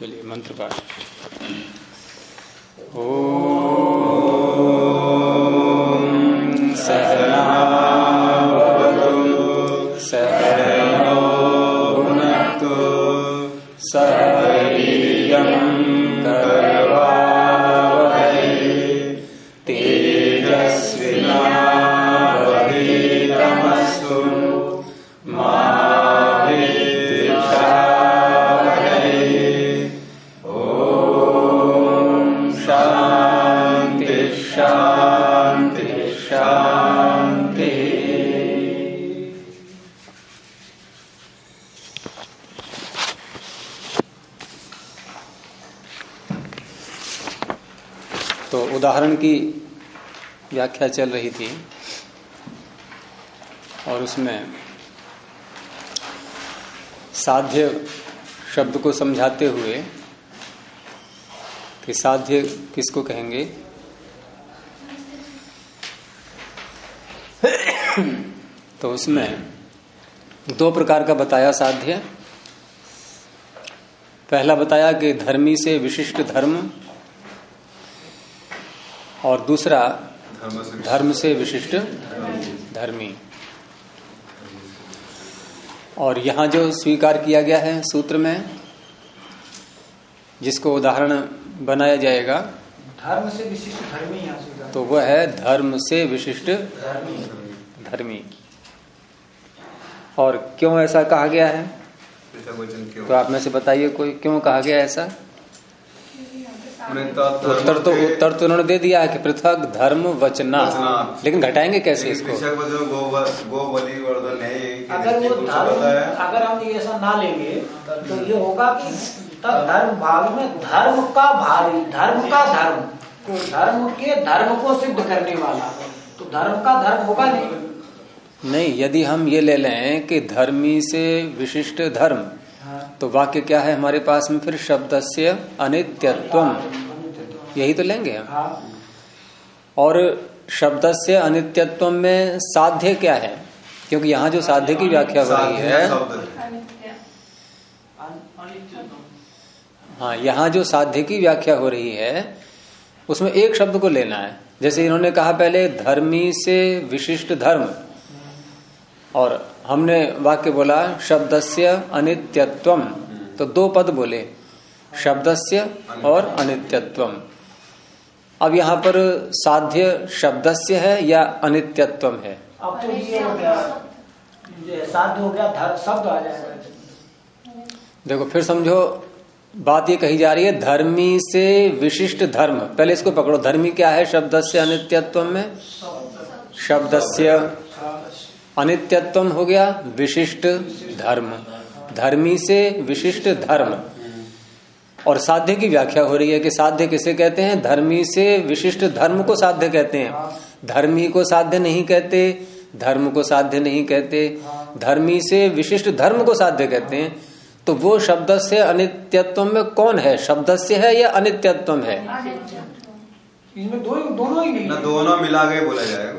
चलिए मंत्र पाठ। ओम सहना भवतु सहनौ भुनक्तु सह वीर्यं करवावहै तेजस्विनावधीतमस्तु मा तो उदाहरण की व्याख्या चल रही थी और उसमें साध्य शब्द को समझाते हुए कि साध्य किसको कहेंगे, तो उसमें दो प्रकार का बताया साध्य। पहला बताया कि धर्मी से विशिष्ट धर्म और दूसरा धर्म से विशिष्ट धर्मी। और यहां जो स्वीकार किया गया है सूत्र में, जिसको उदाहरण बनाया जाएगा, धर्म से विशिष्ट धर्मी, तो वह है धर्म से विशिष्ट धर्मी। और क्यों ऐसा कहा गया है, तो आप में से बताइए कोई क्यों कहा गया ऐसा। उत्तर तो उन्होंने दे दिया है कि पृथक धर्म वचना, लेकिन घटाएंगे कैसे इसको। अगर वो धर्म, अगर हम ऐसा ना लेंगे तो ये होगा कि धर्म भाग में धर्म का भारी, धर्म का धर्म, तो धर्म के धर्म को सिद्ध करने वाला, तो धर्म का धर्म होगा नहीं। यदि हम ये ले लें कि धर्मी से विशिष्ट धर्म, तो वाक्य क्या है हमारे पास में फिर शब्दस्य अनित्यत्वम, यही तो लेंगे हम। और शब्दस्य अनित्यत्वम में साध्य क्या है, क्योंकि यहाँ जो साध्य की व्याख्या हो रही है, हाँ, यहाँ जो साध्य की व्याख्या हो रही है उसमें एक शब्द को लेना है। जैसे इन्होंने कहा पहले धर्मी से विशिष्ट धर्म, और हमने वाक्य बोला शब्दस्य अनित्यत्वम, तो दो पद बोले, शब्दस्य और अनित्यत्वम। अब यहाँ पर साध्य शब्दस्य है या अनित्यत्वम है। अब तो ये हो गया, साध्य हो गया, धर्म शब्द आ जाएगा। देखो फिर समझो, बात ये कही जा रही है धर्मी से विशिष्ट धर्म। पहले इसको पकड़ो, धर्मी क्या है शब्दस्य अनित्यत्वम में, शब्दस्य अनित्यत्वम हो गया विशिष्ट धर्म, धर्मी से विशिष्ट धर्म। और साध्य की व्याख्या हो रही है कि साध्य किसे कहते हैं, धर्मी से विशिष्ट धर्म को साध्य कहते हैं, धर्मी को साध्य नहीं कहते, धर्म को साध्य नहीं कहते, धर्मी से विशिष्ट धर्म को साध्य कहते हैं। तो वो शब्द से अनित्यत्व में कौन है, शब्द से है या अनित्यत्व है। इसमें दोनों ही नहीं, दोनों मिला के बोला जाएगा।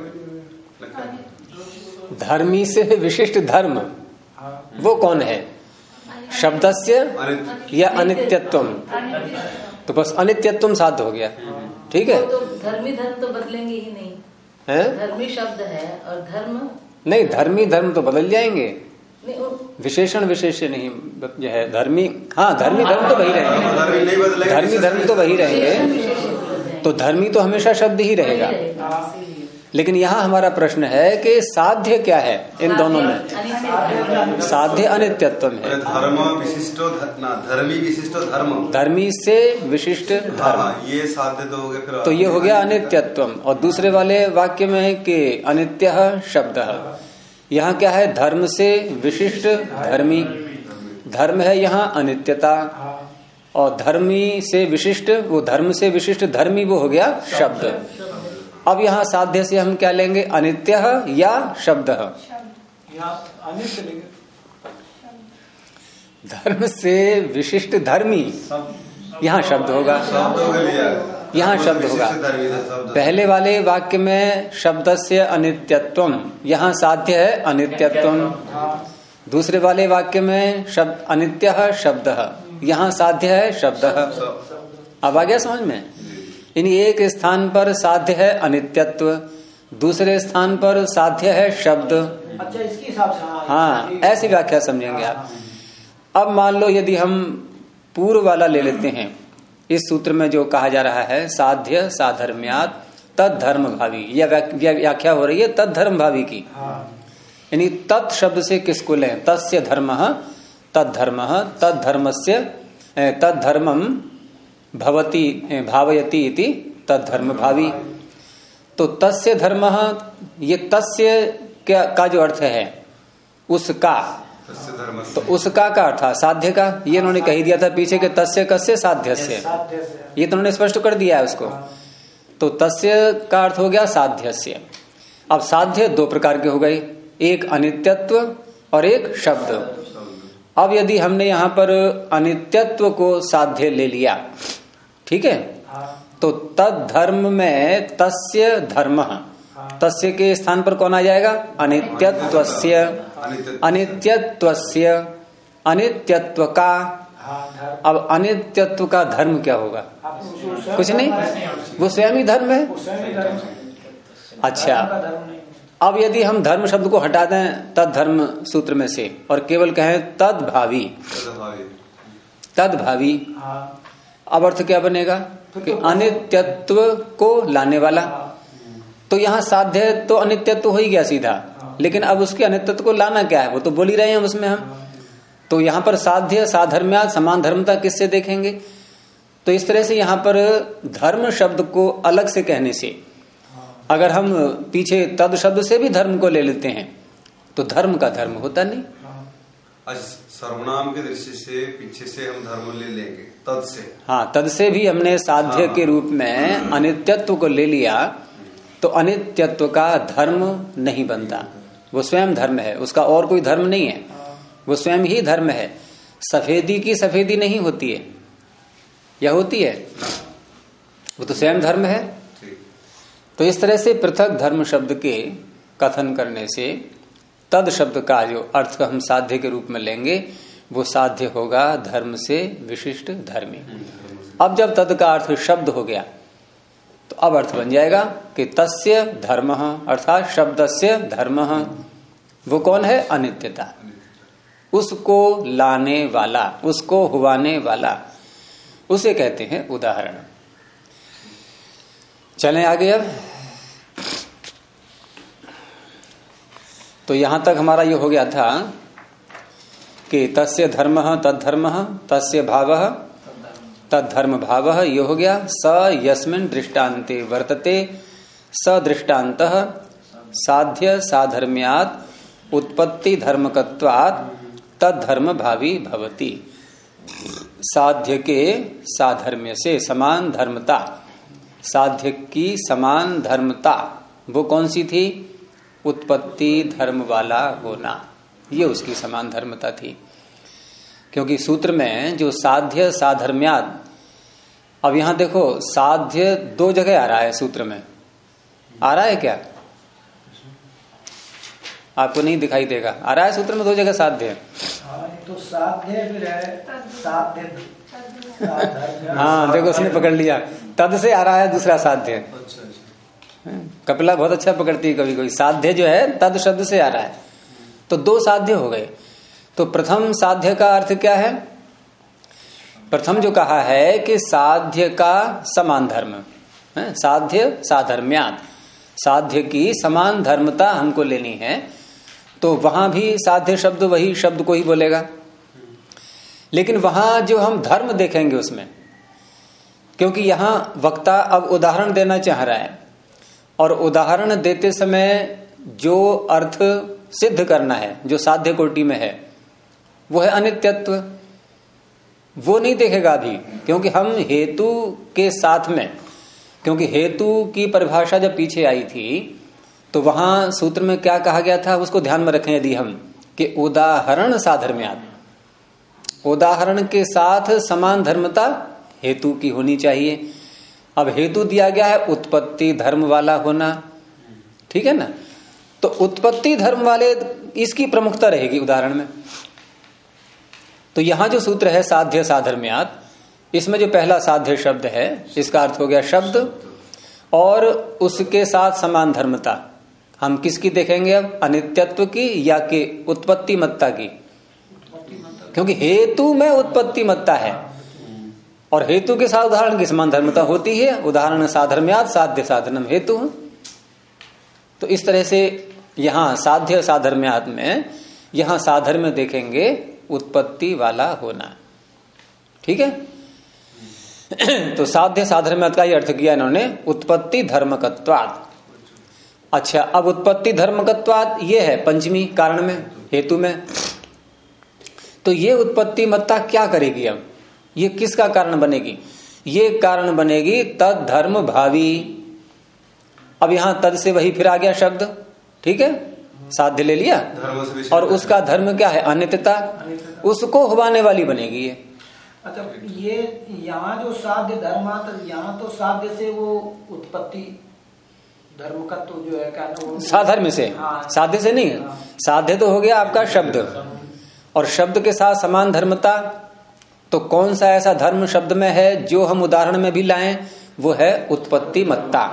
धर्मी से विशिष्ट धर्म वो कौन है, शब्दस्य या अनित्यत्वम। तो बस अनित्यत्वम साध्य हो गया, ठीक है। तो धर्मी धर्म तो बदलेंगे ही नहीं है? धर्मी शब्द है और धर्म नहीं, धर्मी धर्म तो बदल जाएंगे, विशेषण विशेष नहीं जो है धर्मी, हाँ धर्मी धर्म तो वही रहेंगे, धर्मी धर्म तो वही रहेंगे, तो धर्मी तो हमेशा शब्द ही रहेगा। लेकिन यहाँ हमारा प्रश्न है कि साध्य क्या है इन दोनों में, साध्य अनित्यत्व है। धर्म विशिष्ट धर्मी विशिष्ट धर्म, धर्मी से विशिष्ट धर्म, ये साध्य तो हो गया, तो ये हो गया अनित्यत्व। और दूसरे वाले वाक्य में है कि अनित्य शब्द, यहाँ क्या है, धर्म से विशिष्ट धर्मी, धर्म है यहाँ अनित्यता, और धर्मी से विशिष्ट, वो धर्म से विशिष्ट धर्मी वो हो गया शब्द। अब यहाँ साध्य से हम क्या लेंगे, अनित्य या शब्द। धर्म से विशिष्ट धर्मी, यहाँ शब्द होगा, यहाँ शब्द होगा। पहले वाले वाक्य में शब्द से अनित्यत्वम, यहाँ साध्य है अनित्यत्वम। दूसरे वाले वाक्य में शब्द अनित्य शब्द, यहाँ साध्य है शब्द। अब आ गया समझ में? इन एक स्थान पर साध्य है अनित्यत्व, दूसरे स्थान पर साध्य है शब्द। अच्छा, इसके हिसाब से हाँ, ऐसी व्याख्या समझेंगे आप। अब मान लो यदि हम पूर्व वाला ले लेते हैं, इस सूत्र में जो कहा जा रहा है साध्य साधर्म्यात् तद धर्म भावी, यह व्याख्या हो रही है तद धर्म भावी की। यानी तत् शब्द से किसको लें? तस्य धर्मः तद धर्मः तद धर्मस्य तद धर्मम भवति भावयति इति तद धर्म भावी। तो तस्य धर्मः, ये तस्य का जो अर्थ है उसका, तो उसका का अर्थ साध्य का, ये उन्होंने कही दिया था पीछे के तस्य कस्य साध्य से, ये तो उन्होंने स्पष्ट कर दिया है उसको। तो तस्य का अर्थ हो गया साध्य से। अब साध्य दो प्रकार के हो गए, एक अनित्यत्व और एक शब्द। अब यदि हमने यहां पर अनित्यत्व को साध्य ले लिया, ठीक है, तो तद धर्म में तस्य धर्म, तस्य के स्थान पर कौन आ जाएगा? अनित्यत्वस्य। अनित्यत्वस्य, अनित्यत्व का। अब अनित्यत्व का धर्म क्या होगा? कुछ नहीं, वो स्वयं ही धर्म है। अच्छा, अब यदि हम धर्म शब्द को हटा दें तद धर्म सूत्र में से और केवल कहें तद भावी, तद भावी, अब अर्थ क्या बनेगा कि अनित्यत्व को लाने वाला। तो यहाँ साध्य तो अनित्यत्व हो ही गया सीधा, लेकिन अब उसके अनित्यत्व को लाना क्या है वो तो बोल ही रहे हैं उसमें हम। तो यहाँ पर साध्य साधर्म्यात् समान धर्मता किससे देखेंगे? तो इस तरह से यहाँ पर धर्म शब्द को अलग से कहने से, अगर हम पीछे तद शब्द से भी धर्म को ले लेते हैं तो धर्म का धर्म होता नहीं। सर्वनाम की दृष्टि से पीछे से हम धर्म ले लेंगे तद से। हाँ, तद से भी हमने साध्य के रूप में अनित्यत्व को ले लिया तो अनित्यत्व का धर्म नहीं बनता, वो स्वयं धर्म है, उसका और कोई धर्म नहीं है, वो स्वयं ही धर्म है। सफेदी की सफेदी नहीं होती है, या होती है? वो तो स्वयं धर्म है। तो इस तरह से पृथक धर्म शब्द के कथन करने से तद शब्द का जो अर्थ हम साध्य के रूप में लेंगे वो साध्य होगा धर्म से विशिष्ट धर्मी। अब जब तद का अर्थ शब्द हो गया तो अब अर्थ बन जाएगा कि तस्य धर्मः, अर्थात शब्दस्य धर्मः, वो कौन है? अनित्यता, उसको लाने वाला, उसको हुआने वाला, उसे कहते हैं उदाहरण। चलें आगे। अब तो यहां तक हमारा ये हो गया था कि तस्य धर्मः तद धर्मः तस्य भावः तद धर्म भावः, ये हो गया। स यस्मिन् दृष्टान्ते वर्तते स दृष्टान्तः साध्य साधर्म्यात् उत्पत्ति धर्मकत्वात् तद धर्म भावी भवति। साध्य के साधर्म्य से समान धर्मता, साध्य की समान धर्मता वो कौन सी थी? उत्पत्ति धर्म वाला होना, ये उसकी समान धर्मता थी। क्योंकि सूत्र में जो साध्य साधर्म्यात्, अब यहां देखो साध्य दो जगह आ रहा है सूत्र में, आ रहा है क्या? आपको नहीं दिखाई देगा, आ रहा है सूत्र में दो जगह साध्य है। तो साध्य भी रहे, साध्य, हाँ देखो उसने पकड़ लिया, तद से आ रहा है दूसरा साध्य। कपिला बहुत अच्छा पकड़ती है कभी कोई, साध्य जो है तद शब्द से आ रहा है, तो दो साध्य हो गए। तो प्रथम साध्य का अर्थ क्या है? प्रथम जो कहा है कि साध्य का समान धर्म, साध्य साधर्म्यात्, साध्य की समान धर्मता हमको लेनी है, तो वहां भी साध्य शब्द वही शब्द को ही बोलेगा। लेकिन वहां जो हम धर्म देखेंगे उसमें, क्योंकि यहां वक्ता अब उदाहरण देना चाह रहा है और उदाहरण देते समय जो अर्थ सिद्ध करना है जो साध्य कोटि में है वो है अनित्यत्व, वो नहीं देखेगा अभी, क्योंकि हम हेतु के साथ में, क्योंकि हेतु की परिभाषा जब पीछे आई थी तो वहां सूत्र में क्या कहा गया था उसको ध्यान में रखें यदि हम, कि उदाहरण साधर्म्यात्, उदाहरण के साथ समान धर्मता हेतु की होनी चाहिए। अब हेतु दिया गया है उत्पत्ति धर्म वाला होना, ठीक है ना? तो उत्पत्ति धर्म वाले इसकी प्रमुखता रहेगी उदाहरण में। तो यहां जो सूत्र है साध्य साधर्म्यात्, इसमें जो पहला साध्य शब्द है इसका अर्थ हो गया शब्द, और उसके साथ समान धर्मता। हम किसकी देखेंगे अब, अनित्यत्व की या कि उत्पत्ति मत्ता की? क्योंकि हेतु में उत्पत्ति मत्ता है और हेतु के साथ उदाहरण की समान धर्मता होती है। उदाहरण साधर्म्यात् साध्य साधनम हेतु। तो इस तरह से यहां साध्य साधर्म्यात् में यहां साधर्म्य देखेंगे उत्पत्ति वाला होना। ठीक है। तो साध्य साधर्म्यात् का ये अर्थ किया इन्होंने उत्पत्ति धर्मकत्वात्। अच्छा, अब उत्पत्ति धर्मकत्वात् ये है पंचमी कारण में, हेतु में। तो ये उत्पत्ति मत्ता क्या करेगी? अब ये किसका कारण बनेगी? ये कारण बनेगी तद धर्म भावी। अब यहां तद से वही फिर आ गया शब्द। ठीक है, साध्य ले लिया और उसका धर्म क्या है? अनित्यता। उसको हुबाने वाली बनेगी ये। अच्छा, ये यहाँ जो साध्य धर्म आता, यहाँ तो साध्य से वो उत्पत्ति धर्म का तो जो है क्या साधर्म से, हाँ, साध्य से नहीं। हाँ। साध्य तो हो गया आपका शब्द, और शब्द के साथ समान धर्मता। तो कौन सा ऐसा धर्म शब्द में है जो हम उदाहरण में भी लाएं? वो है उत्पत्ति मत्ता।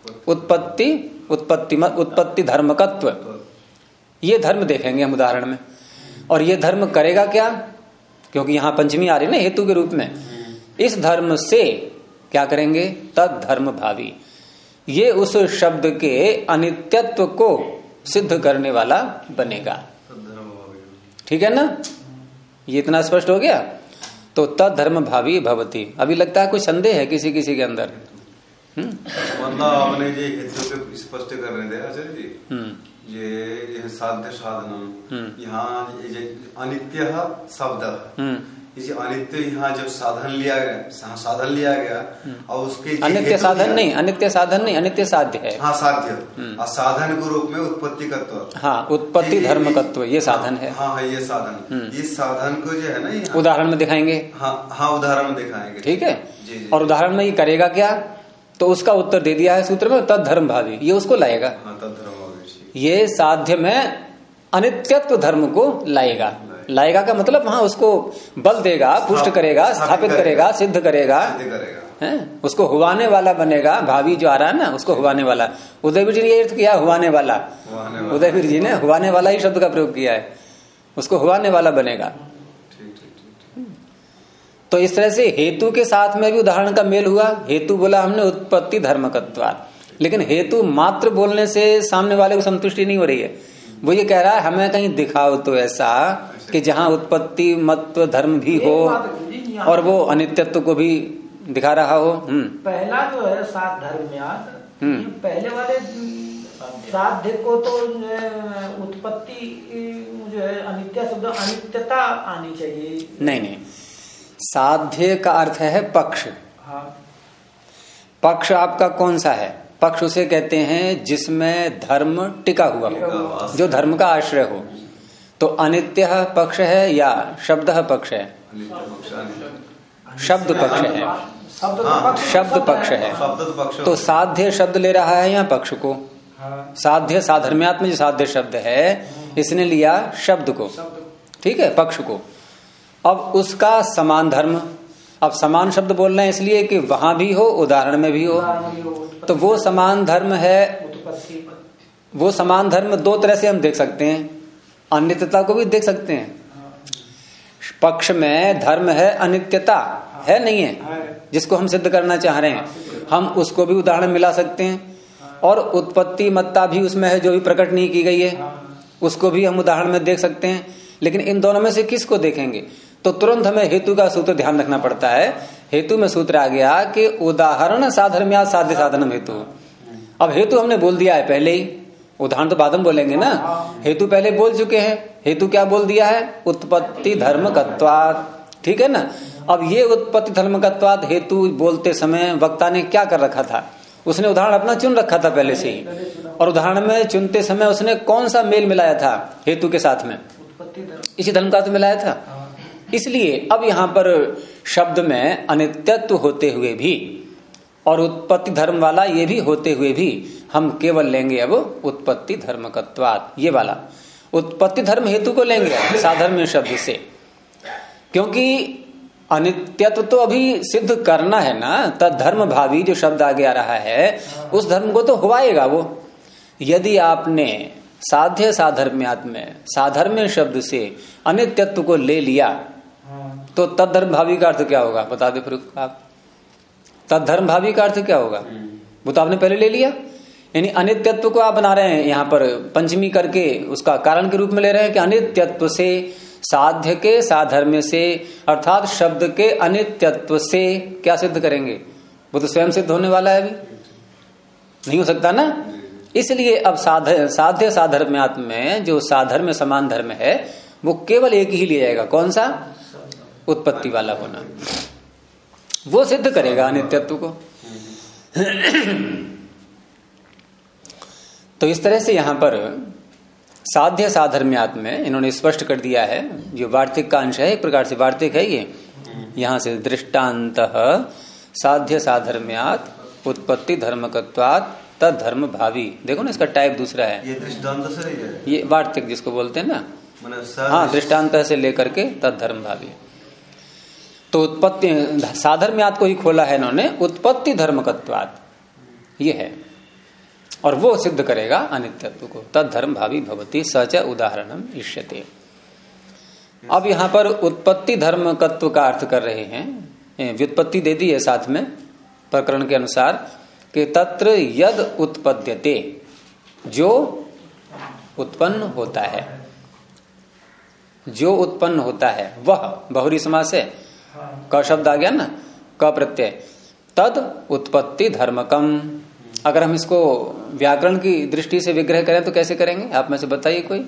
उत्पत्ति धर्मकत्व, ये धर्म देखेंगे हम उदाहरण में। और ये धर्म करेगा क्या? क्योंकि यहां पंचमी आ रही ना हेतु के रूप में। इस धर्म से क्या करेंगे? तद धर्म भावी। ये उस शब्द के अनित्यत्व को सिद्ध करने वाला बनेगा। ठीक है ना? ये इतना स्पष्ट हो गया। तो तद धर्म भावी भवती। अभी लगता है कुछ संदेह है किसी किसी के अंदर? मतलब आपने जो हेतु के स्पष्ट कर रहे थे आचार्य जी, ये साध्य साधन, यहाँ अनित्य शब्द, इसे अनित्य यहाँ जब साधन लिया गया और उसके अनित्य साधन नहीं, अनित्य साधन नहीं, अनित्य साध्य है। हाँ, साध्य और साधन के रूप में उत्पत्ति तत्व। हाँ, उत्पत्ति धर्मकत्व ये साधन है। हाँ, ये साधन, इस साधन को जो है ना उदाहरण में दिखाएंगे। हाँ, उदाहरण में दिखाएंगे। ठीक है। और उदाहरण में ये करेगा क्या? तो उसका उत्तर दे दिया है सूत्र में, तद धर्म भावी। ये उसको लाएगा। ये साध्य में अनित्यत्व धर्म को लाएगा का मतलब वहां उसको बल देगा, पुष्ट करेगा, स्थापित करेगा, सिद्ध करेगा, है उसको हुआने वाला बनेगा। भावी जो आ रहा है ना, उसको हुआने वाला। उदयवीर जी ने ये अर्थ किया हुआने वाला। उदयवीर जी ने हुआने वाला ही शब्द का प्रयोग किया है। उसको हुआने वाला बनेगा। तो इस तरह से हेतु के साथ में भी उदाहरण का मेल हुआ। हेतु बोला हमने उत्पत्ति धर्मकत्वात्, लेकिन हेतु मात्र बोलने से सामने वाले को संतुष्टि नहीं हो रही है। वो ये कह रहा है हमें कहीं दिखाओ तो ऐसा कि जहां उत्पत्ति मत्व धर्म भी हो और वो अनित्यत्व को भी दिखा रहा हो। पहला जो है सात धर्म्यात्, पहले वाले साध्य को तो उत्पत्ति जो है अनित्य शब्द, अनित्यता आनी चाहिए। नहीं, साध्य का अर्थ है पक्ष। हाँ। पक्ष आपका कौन सा है? पक्ष उसे कहते हैं जिसमें धर्म टिका हुआ हो, जो धर्म का आश्रय हो। तो अनित्य पक्ष है या शब्द पक्ष है? शब्द पक्ष है। शब्द पक्ष है। तो साध्य शब्द ले रहा है यहाँ पक्ष को। साध्य साधर्म्यात् में जो साध्य शब्द है इसने लिया शब्द को। ठीक है, पक्ष को। अब उसका समान धर्म, अब समान शब्द बोल रहे हैं इसलिए कि वहां भी हो, उदाहरण में भी हो। तो वो समान धर्म है। वो समान धर्म दो तरह से हम देख सकते हैं। अनित्यता को भी देख सकते हैं। पक्ष में धर्म है, अनित्यता है नहीं है, जिसको हम सिद्ध करना चाह रहे हैं, हम उसको भी उदाहरण मिला सकते हैं। और उत्पत्ति मत्ता भी उसमें है जो भी प्रकट नहीं की गई है, उसको भी हम उदाहरण में देख सकते हैं। लेकिन इन दोनों में से किसको देखेंगे? तो तुरंत हमें हेतु का सूत्र ध्यान रखना पड़ता है। हेतु में सूत्र आ गया कि उदाहरण साधर्म्यात् साध्य साधनम हेतु। अब हेतु हमने बोल दिया है पहले ही, उदाहरण तो बाद में बोलेंगे ना। हेतु पहले बोल चुके हैं। हेतु क्या बोल दिया है? उत्पत्ति धर्मकत्वात्। ठीक है ना। अब ये उत्पत्ति धर्मकत्वात् हेतु बोलते समय वक्ता ने क्या कर रखा था? उसने उदाहरण अपना चुन रखा था पहले से ही, और उदाहरण में चुनते समय उसने कौन सा मेल मिलाया था हेतु के साथ में? इसी धर्म का तो मिलाया था। इसलिए अब यहां पर शब्द में अनित्यत्व होते हुए भी और उत्पत्ति धर्म वाला ये भी होते हुए भी हम केवल लेंगे अब उत्पत्ति धर्मकत्वात्। ये वाला उत्पत्ति धर्म हेतु को लेंगे साधर्म्य शब्द से। क्योंकि अनित्यत्व तो अभी सिद्ध करना है ना। तद्धर्म भावी जो शब्द आगे आ रहा है उस धर्म को तो हुआएगा वो। यदि आपने साध्य साधर्म्यात् में साधर्म्य शब्द से अनित्यत्व को ले लिया तो तद्धर्म भावी का अर्थ क्या होगा बता दे फिर आप। तद्धर्म भावी का अर्थ क्या होगा वो तो आपने पहले ले लिया। यानी अनित्यत्व को आप बना रहे हैं यहाँ पर पंचमी करके उसका कारण के रूप में ले रहे हैं कि अनित्यत्व से साध्य के साधर्म्य से अर्थात शब्द के अनित्यत्व से क्या सिद्ध करेंगे। वो तो स्वयं सिद्ध होने वाला है अभी नहीं हो सकता ना। इसलिए अब साध्य साधर्म्यात् में जो साधर्म्य समान धर्म है वो केवल एक ही लिया जाएगा। कौन सा? उत्पत्ति वाला होना। वो सिद्ध करेगा अनित्यत्व को। तो इस तरह से यहां पर साध्य साधर्म्यात् में इन्होंने स्पष्ट कर दिया है। जो वार्तिक का अंश है एक प्रकार से वार्तिक है ये। यहां से दृष्टान्तः साध्य साधर्म्यात् उत्पत्ति धर्मकत्वात् तद्धर्म भावी। देखो ना इसका टाइप दूसरा है। ये दृष्टांत से है ये वार्तिक जिसको बोलते हैं ना। हाँ दृष्टांत से लेकर के तद्धर्म भावी। तो उत्पत्ति साधर्म्यात् को ही खोला है इन्होंने उत्पत्ति धर्मकत्वात् ये है और वो सिद्ध करेगा अनित्यत्व को। तद्धर्म भावी भवति सच उदाहरणम इष्यते। अब यहाँ पर उत्पत्ति धर्मकत्व का अर्थ कर रहे हैं। व्युत्पत्ति दे दी है साथ में प्रकरण के अनुसार कि तत्र यद उत्पद्यते जो उत्पन्न होता है जो उत्पन्न होता है वह बहुरी समास है। क शब्द आ गया ना क प्रत्यय तद उत्पत्ति धर्मकम। अगर हम इसको व्याकरण की दृष्टि से विग्रह करें तो कैसे करेंगे आप में से बताइए कोई।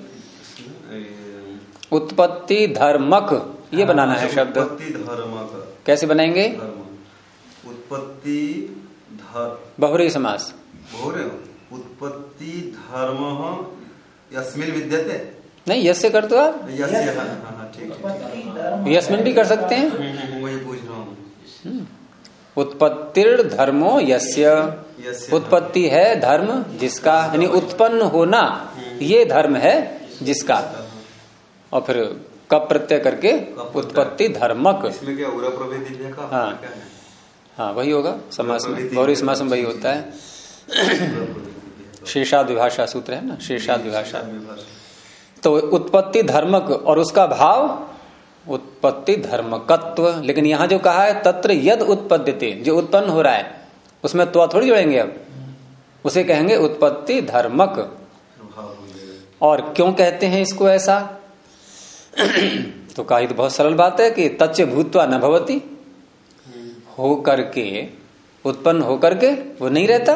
उत्पत्ति धर्मक ये बनाना है शब्द। उत्पत्ति धर्मक कैसे बनाएंगे? उत्पत्ति बहुरी समास। उत्पत्ति धर्म यस्मिन विद्यते नहीं यस से कर दो आप। यस्मिन भी कर सकते हैं। वही पूछ रहा हूँ। उत्पत्तिर धर्मो यस्य। उत्पत्ति है धर्म जिसका यानी उत्पन्न होना ये धर्म है जिसका। और फिर कब प्रत्यय करके उत्पत्ति धर्मक। इसमें क्या उरा प्रभेदी का? हाँ हाँ वही होगा समास में। गौरी समास में वही होता है। शेषाद विभाषा सूत्र है ना शेषाद विभाषा। तो उत्पत्ति धर्मक और उसका भाव उत्पत्ति धर्मकत्व। लेकिन यहां जो कहा है तत्र यद उत्पद्यते जो उत्पन्न हो रहा है उसमें तो थोड़ी जोड़ेंगे अब उसे कहेंगे उत्पत्ति धर्मक। और क्यों कहते हैं इसको ऐसा तो कहा तो बहुत सरल बात है कि तच्च भूत्वा न भवति। हो करके उत्पन्न होकर के वो नहीं रहता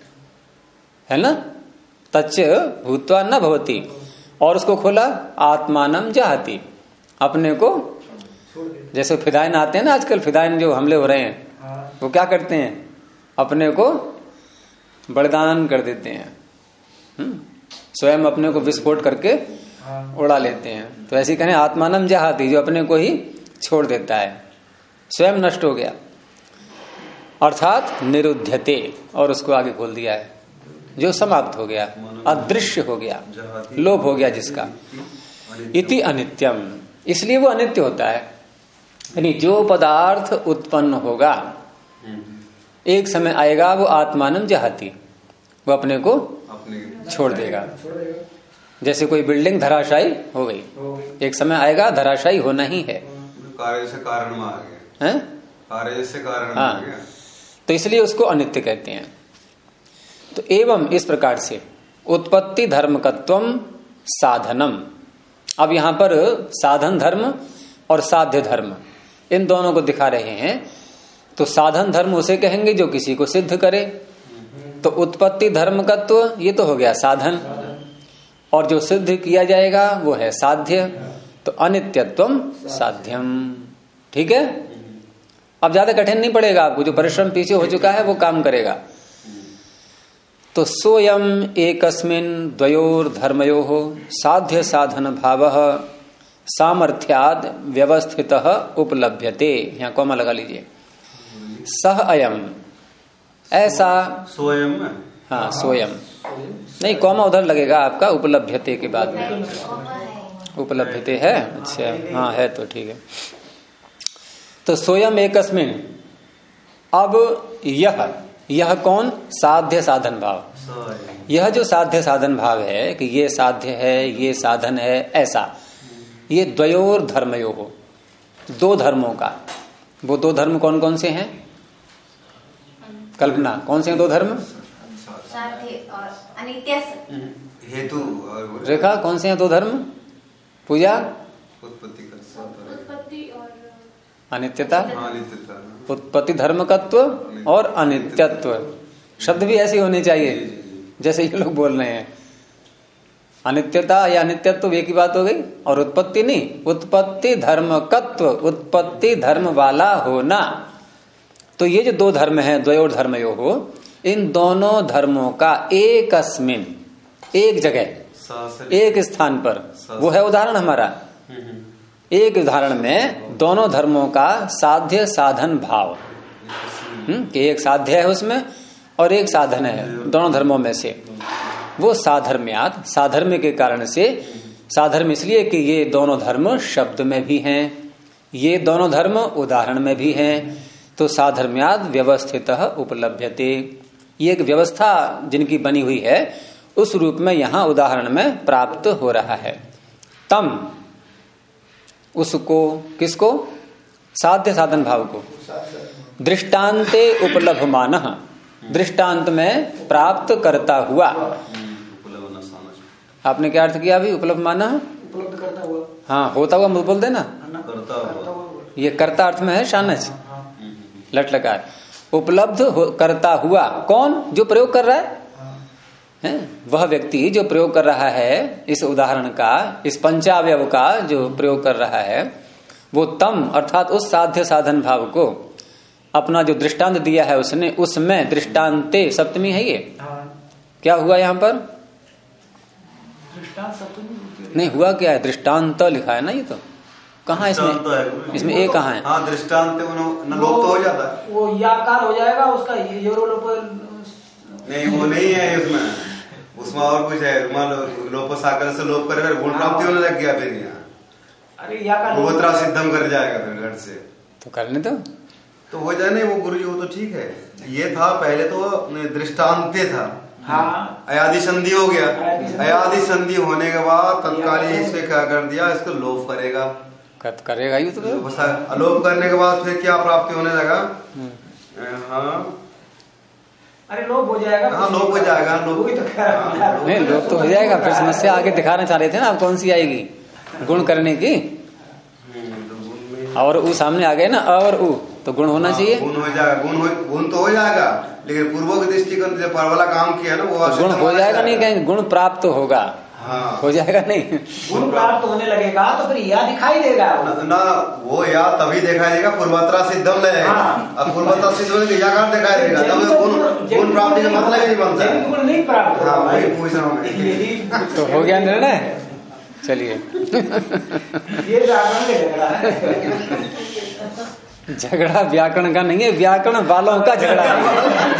है ना। तच्च भूत्वा न भवति और उसको खोला आत्मानम जहाति अपने को। जैसे फिदाइन आते हैं ना आजकल फिदाइन जो हमले हो रहे हैं वो क्या करते हैं अपने को बलिदान कर देते हैं। स्वयं अपने को विस्फोट करके उड़ा लेते हैं। तो ऐसे कहें आत्मानम जहाति जो अपने को ही छोड़ देता है स्वयं नष्ट हो गया अर्थात निरुध्यते। और उसको आगे खोल दिया है जो समाप्त हो गया अदृश्य हो गया लोभ हो गया जिसका। इति अनित्यम इसलिए वो अनित्य होता है। यानी जो पदार्थ उत्पन्न होगा एक समय आएगा वो आत्मानम जहाति वो अपने को छोड़ देगा। जैसे कोई बिल्डिंग धराशायी हो गई एक समय आएगा धराशायी होना ही है। कार्य से कारण में आ गया। कार्य से कारण में आ गया। तो इसलिए उसको अनित्य कहते हैं। तो एवं इस प्रकार से उत्पत्ति धर्मकत्वम साधनम। अब यहां पर साधन धर्म और साध्य धर्म इन दोनों को दिखा रहे हैं। तो साधन धर्म उसे कहेंगे जो किसी को सिद्ध करे। तो उत्पत्ति धर्मकत्व ये तो हो गया साधन और जो सिद्ध किया जाएगा वो है साध्य। तो अनित्यत्वम साध्यम। ठीक है अब ज्यादा कठिन नहीं पड़ेगा आपको। जो परिश्रम पीछे हो चुका है वो काम करेगा। तो सोयम एकस्मिन द्वयोर धर्मयोः साध्य साधन भावः सामर्थ्याद व्यवस्थितः उपलभ्यते। यहाँ कॉमा लगा लीजिए। सह अयम ऐसा स्वयं। हाँ स्वयं नहीं कॉमा उधर लगेगा आपका उपलभ्यते के बाद में। उपलभ्यते है अच्छा हाँ है तो ठीक है। तो सोयम एकस्मिन, अब यह कौन? साध्य साधन भाव। यह जो साध्य साधन भाव है कि ये साध्य है, ये साधन है, ऐसा, ये द्वयोर धर्मयो हो, दो धर्मों का। वो दो धर्म कौन कौन से हैं? कल्पना, कौन से हैं दो धर्म? साध्य और अनित्य हेतु। रेखा, कौन से हैं दो धर्म? पूजा, उत्पत्ति और अनित्यता, अनित्यता, उत्पत्ति धर्मकत्व और अनित्यत्व। शब्द भी ऐसे होने चाहिए जैसे ये लोग बोल रहे हैं। अनित्यता या अनित्यत्व एक ही बात हो गई, और उत्पत्ति नहीं, उत्पत्ति धर्मकत्व, उत्पत्ति धर्म वाला होना। तो ये जो दो धर्म है, द्वयोर धर्मयो हो, इन दोनों धर्मों का एकस्मिन, एक जगह, एक स्थान पर, वो है उदाहरण हमारा। एक उदाहरण में दोनों धर्मों का साध्य साधन भाव, कि एक साध्य है उसमें और एक साधन है, दोनों धर्मों में से। वो साधर्म्यात्, साधर्म्य के कारण से, साधर्म इसलिए कि ये दोनों धर्म शब्द में भी हैं, ये दोनों धर्म उदाहरण में भी हैं, तो साधर्म्यात् व्यवस्थितः उपलभ्यते। ये एक व्यवस्था जिनकी बनी हुई है उस रूप में यहां उदाहरण में प्राप्त हो रहा है। तम, उसको, किसको? साध्य साधन भाव को। दृष्टान्ते उपलभमानः, दृष्टांत में प्राप्त करता हुआ। आपने क्या अर्थ किया अभी? उपलभमानः, उपलब्ध करता हुआ। हाँ, होता हुआ मुझ बोल देना। ये कर्ता अर्थ में है शानच, लट लकार। उपलब्ध करता हुआ, कौन? जो प्रयोग कर रहा है, वह व्यक्ति जो प्रयोग कर रहा है इस उदाहरण का, इस पंचावयव का जो प्रयोग कर रहा है, वो तम अर्थात उस साध्य साधन भाव को, अपना जो दृष्टांत दिया है उसने, उसमें दृष्टांते सप्तमी है ये। क्या हुआ यहाँ पर? दृष्टांत सप्तमी नहीं हुआ, क्या है? दृष्टांत लिखा है ना, ये तो कहाँ इसमें? इसमें एक कहाँ है? हाँ, दृष्टांत लोप तो हो जाता है, वो याकार हो जाएगा उसका, नहीं वो नहीं है उसमें और कुछ है। लोप साकर से लोप करे, गुण प्राप्ति होने लग गया फिर यहाँ। अरे याकार गोत्रा सिद्धम कर जाएगा फिर घर से, तो करने दो, तो हो जाए। नहीं वो गुरुजी, वो तो ठीक है। ये था पहले तो दृष्टांते था। हाँ, अयादि संधि हो गया। अयादि संधि होने के बाद तत्कालीन इसमें क्या कर दिया? इसको लोप करेगा, करेगा ये तो। अलोप करने के बाद फिर क्या प्राप्ति होने लगा? हाँ, अरे लोप हो जाएगा। हाँ, लोप हो जाएगा। लोप नहीं, लोप तो हो जाएगा। फिर समस्या आगे दिखाना चाह रहे थे ना आप, कौन सी आएगी? गुण करने की। और ऊ सामने आ गए ना, अ और ऊ, तो गुण होना चाहिए। गुण हो जाएगा, गुण तो हो जाएगा, लेकिन पूर्व की दृष्टि जो परवाला काम किया ना, वो गुण हो जाएगा। नहीं कहेंगे गुण प्राप्त होगा। हाँ, हो जाएगा नहीं, गुण प्राप्त होने लगेगा तो फिर या दिखाई देगा ना, वो या तभी दिखाई देगा पूर्वत्रा सिद्धम लगेगा। अब पूर्वत्रा सिद्ध होने या कहाँ दिखाई देगा? तब गुण प्राप्ति का मतलब नहीं बनता है, गुण नहीं प्राप्त। हाँ, वही पूछ रहा हूँ। तो हो गया निर्णय। चलिए, ये व्याकरण का झगड़ा है। झगड़ा व्याकरण का नहीं है, व्याकरण वालों का झगड़ा है।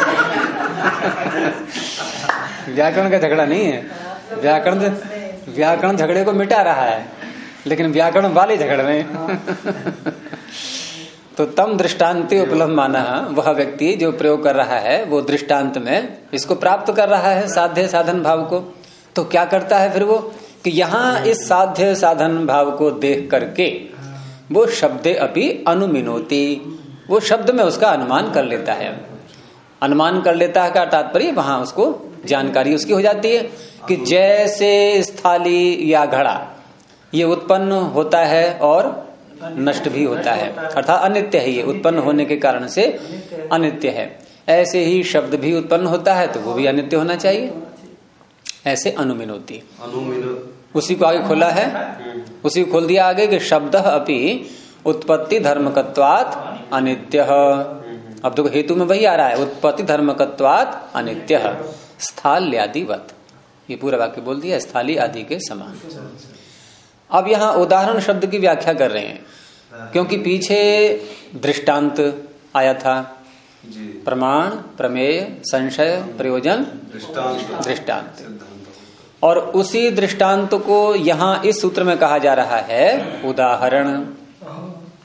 व्याकरण का झगड़ा नहीं है। व्याकरण झगड़े को मिटा रहा है, लेकिन व्याकरण वाले झगड़ रहे हैं। तो तम दृष्टांति उपलब्ध माना, वह व्यक्ति जो प्रयोग कर रहा है वो दृष्टांत में इसको प्राप्त कर रहा है, साध्य साधन भाव को। तो क्या करता है फिर वो कि यहाँ इस साध्य साधन भाव को देख करके वो शब्दे अपि अनुमिनोति, वो शब्द में उसका अनुमान कर लेता है। अनुमान कर लेता है का तात्पर्य वहां उसको जानकारी उसकी हो जाती है कि जैसे स्थाली या घड़ा ये उत्पन्न होता है और नष्ट भी होता है, अर्थात अनित्य है, ये उत्पन्न होने के कारण से अनित्य है। ऐसे ही शब्द भी उत्पन्न होता है तो वो भी अनित्य होना चाहिए। ऐसे अनुमिनोति, उसी को आगे खोला है, उसी को खोल दिया आगे कि शब्द अपि उत्पत्ति धर्मकत्वात् अनित्य। अब देखो हेतु में वही आ रहा है, उत्पत्ति धर्मकत्वात् अनित्य स्थाल्यादिवत, ये पूरा वाक्य बोल दिया, स्थाली आदि के समान। अब यहाँ उदाहरण शब्द की व्याख्या कर रहे हैं, क्योंकि पीछे दृष्टांत आया था, प्रमाण, प्रमेय, संशय, प्रयोजन, दृष्टांत, और उसी दृष्टांत को यहाँ इस सूत्र में कहा जा रहा है उदाहरण।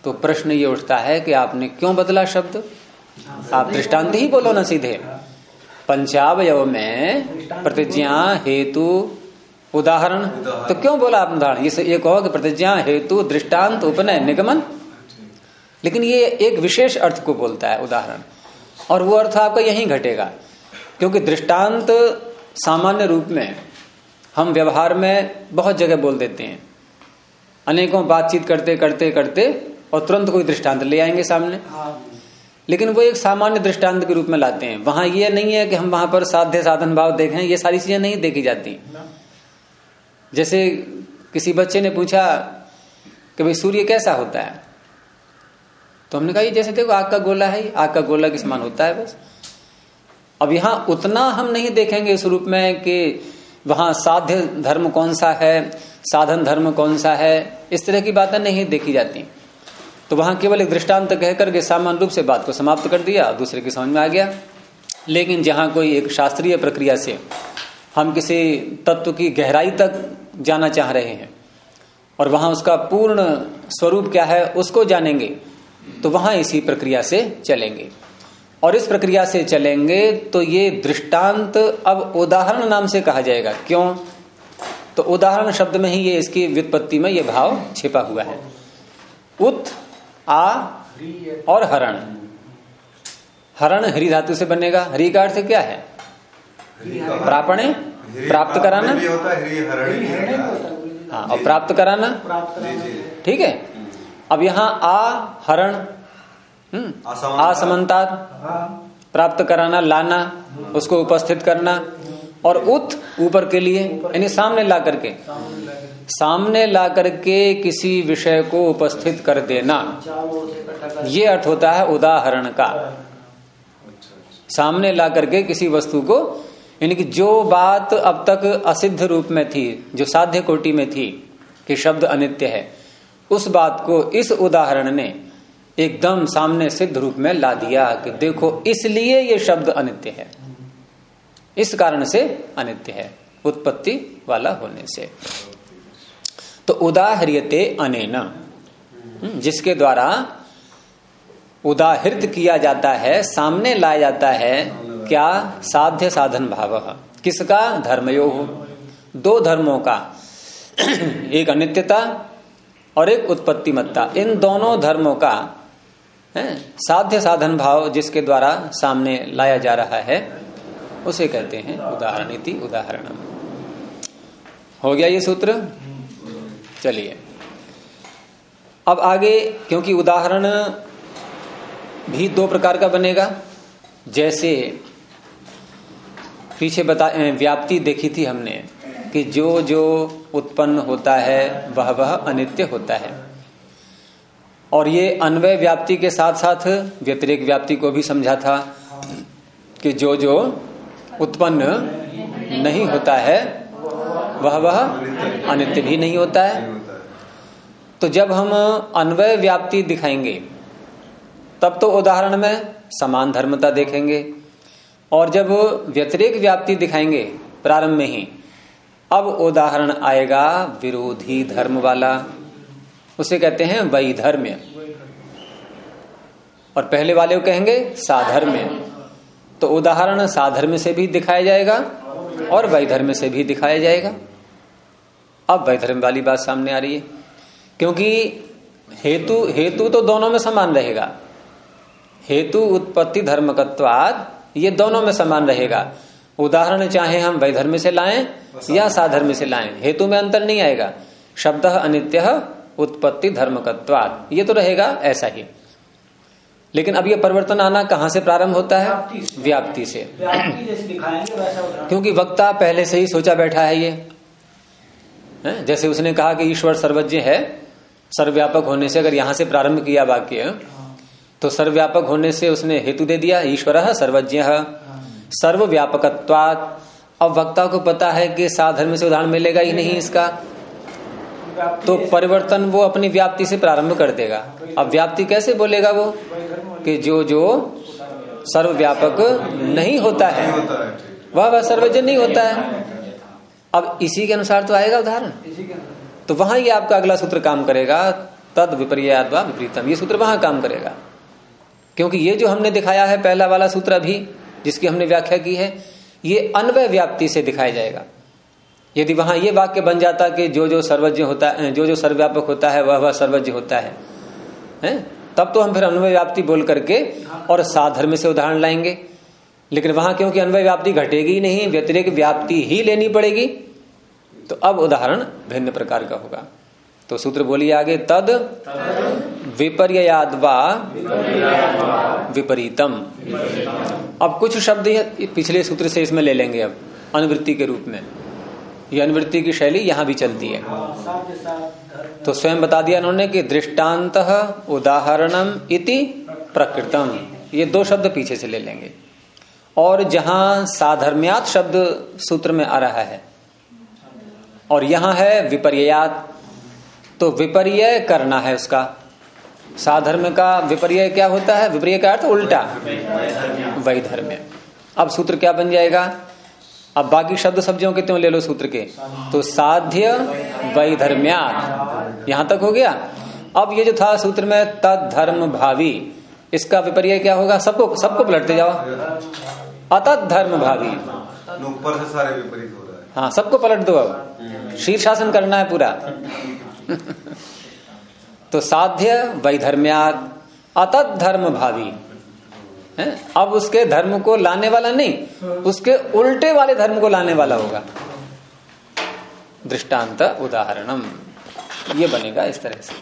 तो प्रश्न ये उठता है कि आपने क्यों बदला शब्द? आप दृष्टांत ही बोलो ना सीधे। पंचावयव में प्रतिज्ञा हेतु उदाहरण, तो क्यों बोला आपने उदाहरण? ये कहो कि प्रतिज्ञा हेतु दृष्टांत उपनय निगमन, लेकिन ये एक विशेष अर्थ को बोलता है उदाहरण, और वो अर्थ आपका यहीं घटेगा। क्योंकि दृष्टांत सामान्य रूप में हम व्यवहार में बहुत जगह बोल देते हैं, अनेकों बातचीत करते करते करते और तुरंत कोई दृष्टांत ले आएंगे सामने, लेकिन वो एक सामान्य दृष्टांत के रूप में लाते हैं। वहां ये नहीं है कि हम वहां पर साध्य साधन भाव देखें, ये सारी चीजें नहीं देखी जाती। जैसे किसी बच्चे ने पूछा कि भाई सूर्य कैसा होता है, तो हमने कहा ये जैसे देखो आग का गोला है, आग का गोला के समान होता है बस। अब यहां उतना हम नहीं देखेंगे इस रूप में कि वहां साध्य धर्म कौन सा है, साधन धर्म कौन सा है, इस तरह की बातें नहीं देखी जाती। तो वहां केवल एक दृष्टांत कहकर के सामान्य रूप से बात को समाप्त कर दिया, दूसरे की समझ में आ गया। लेकिन जहां कोई एक शास्त्रीय प्रक्रिया से हम किसी तत्व की गहराई तक जाना चाह रहे हैं और वहां उसका पूर्ण स्वरूप क्या है उसको जानेंगे, तो वहां इसी प्रक्रिया से चलेंगे। और इस प्रक्रिया से चलेंगे तो ये दृष्टांत अब उदाहरण नाम से कहा जाएगा। क्यों? तो उदाहरण शब्द में ही ये इसकी व्युत्पत्ति में ये भाव छिपा हुआ है। उत आ और हरण, हरण हरि धातु से बनेगा। हरि का अर्थ क्या है? प्रापणे, प्राप्त कराना। हाँ, और प्राप्त कराना, ठीक है। अब यहाँ आ हरण, असमंतात, प्राप्त कराना, लाना, उसको उपस्थित करना, और उत ऊपर के लिए, यानी सामने ला करके, सामने ला करके किसी विषय को उपस्थित कर देना, ये अर्थ होता है उदाहरण का। सामने ला करके किसी वस्तु को, यानी कि जो बात अब तक असिद्ध रूप में थी, जो साध्य कोटि में थी कि शब्द अनित्य है, उस बात को इस उदाहरण ने एकदम सामने सिद्ध रूप में ला दिया कि देखो इसलिए ये शब्द अनित्य है, इस कारण से अनित्य है, उत्पत्ति वाला होने से। तो उदाहर्यते अनेन, जिसके द्वारा उदाहृत किया जाता है, सामने लाया जाता है क्या? साध्य साधन भाव। किसका? धर्मयोः, दो धर्मों का, एक अनित्यता और एक उत्पत्तिमत्ता, इन दोनों धर्मों का साध्य साधन भाव जिसके द्वारा सामने लाया जा रहा है उसे कहते हैं उदाहरण। इति उदाहरणम। हो गया ये सूत्र। चलिए अब आगे, क्योंकि उदाहरण भी दो प्रकार का बनेगा। जैसे पीछे व्याप्ति देखी थी हमने कि जो जो उत्पन्न होता है वह अनित्य होता है, और ये अन्वय व्याप्ति के साथ साथ व्यतिरेक व्याप्ति को भी समझा था कि जो जो उत्पन्न नहीं होता है वह अनित्य भी नहीं होता है। तो जब हम अन्वय व्याप्ति दिखाएंगे तब तो उदाहरण में समान धर्मता देखेंगे, और जब व्यतिरेक व्याप्ति दिखाएंगे प्रारंभ में ही, अब उदाहरण आएगा विरोधी धर्म वाला, उसे कहते हैं वैधर्म्य, और पहले वाले को कहेंगे साधर्म्य। तो उदाहरण साधर्म्य से भी दिखाया जाएगा और वैधर्म्य से भी दिखाया जाएगा। अब वैधर्म्य वाली बात सामने आ रही है, क्योंकि हेतु तो दोनों में समान रहेगा। हेतु उत्पत्ति धर्मकत्वाद, ये दोनों में समान रहेगा। उदाहरण चाहे हम वैधर्म्य से लाएं या साधर्म्य से लाएं, हेतु में अंतर नहीं आएगा। शब्द अनित्यः उत्पत्ति धर्मकत्वाद, ये तो रहेगा ऐसा ही। लेकिन अब ये परिवर्तन आना कहां से प्रारंभ होता है? व्याप्ति से। क्योंकि वक्ता पहले से ही सोचा बैठा है ये, जैसे उसने कहा कि ईश्वर सर्वज्ञ है, सर्वव्यापक होने से, अगर यहां से प्रारंभ किया वाक्य तो सर्वव्यापक होने से उसने हेतु दे दिया, ईश्वरः सर्वज्ञः सर्वव्यापकत्वात्। अब वक्ता को पता है कि साधर्म्य से उदाहरण मिलेगा ही नहीं इसका, तो परिवर्तन वो अपनी व्याप्ति से प्रारंभ कर देगा। अब व्याप्ति कैसे बोलेगा वो? कि जो जो सर्वव्यापक नहीं होता है वह सर्वज्ञ नहीं होता है। अब इसी के अनुसार तो आएगा उदाहरण, तो वहां ये आपका अगला सूत्र काम करेगा। तद विपर्याद वा विपरीतम, ये सूत्र वहां काम करेगा। क्योंकि ये जो हमने दिखाया है पहला वाला सूत्र अभी जिसकी हमने व्याख्या की है, ये अन्वय व्याप्ति से दिखाया जाएगा। यदि वहां ये वाक्य बन जाता कि जो जो सर्वज्ञ होता है, जो जो सर्वव्यापक होता है वह सर्वज्ञ होता है, तब तो हम फिर अन्वय व्याप्ति बोल करके और साधर्म से उदाहरण लाएंगे। लेकिन वहां क्योंकि अन्वय व्याप्ति घटेगी ही नहीं, व्यतिरेक व्याप्ति ही लेनी पड़ेगी, तो अब उदाहरण भिन्न प्रकार का होगा। तो सूत्र बोलिए आगे, तद विपर्याद वा विपरीतम। अब कुछ शब्द पिछले सूत्र से इसमें ले लेंगे अब अनुवृत्ति के रूप में। ये अनुवृत्ति की शैली यहां भी चलती है। तो स्वयं बता दिया उन्होंने कि दृष्टांत उदाहरणम इति प्रकृतम, ये दो शब्द पीछे से ले लेंगे। और जहां साधर्म्यात शब्द सूत्र में आ रहा है और यहां है विपर्यात, तो विपर्यय करना है उसका। साधर्म का विपर्यय क्या होता है? विपर्यय का अर्थ उल्टा, वैधर्म्य। अब सूत्र क्या बन जाएगा? अब बाकी शब्द सब्जियों के त्यों ले लो सूत्र के, तो साध्य वैधर्म्यात, यहां तक हो गया। अब ये जो था सूत्र में तद धर्म भावी, इसका विपर्यय क्या होगा? सबको पलटते जाओ, अतद धर्म भावी। ऊपर से सारे विपरीत हो रहा है। हाँ, सबको पलट दो, अब शीर्षासन करना है पूरा। तो साध्य वैधर्म्यात अतद धर्म भावी है। अब उसके धर्म को लाने वाला नहीं, उसके उल्टे वाले धर्म को लाने वाला होगा। दृष्टांत उदाहरणम, ये बनेगा इस तरह से।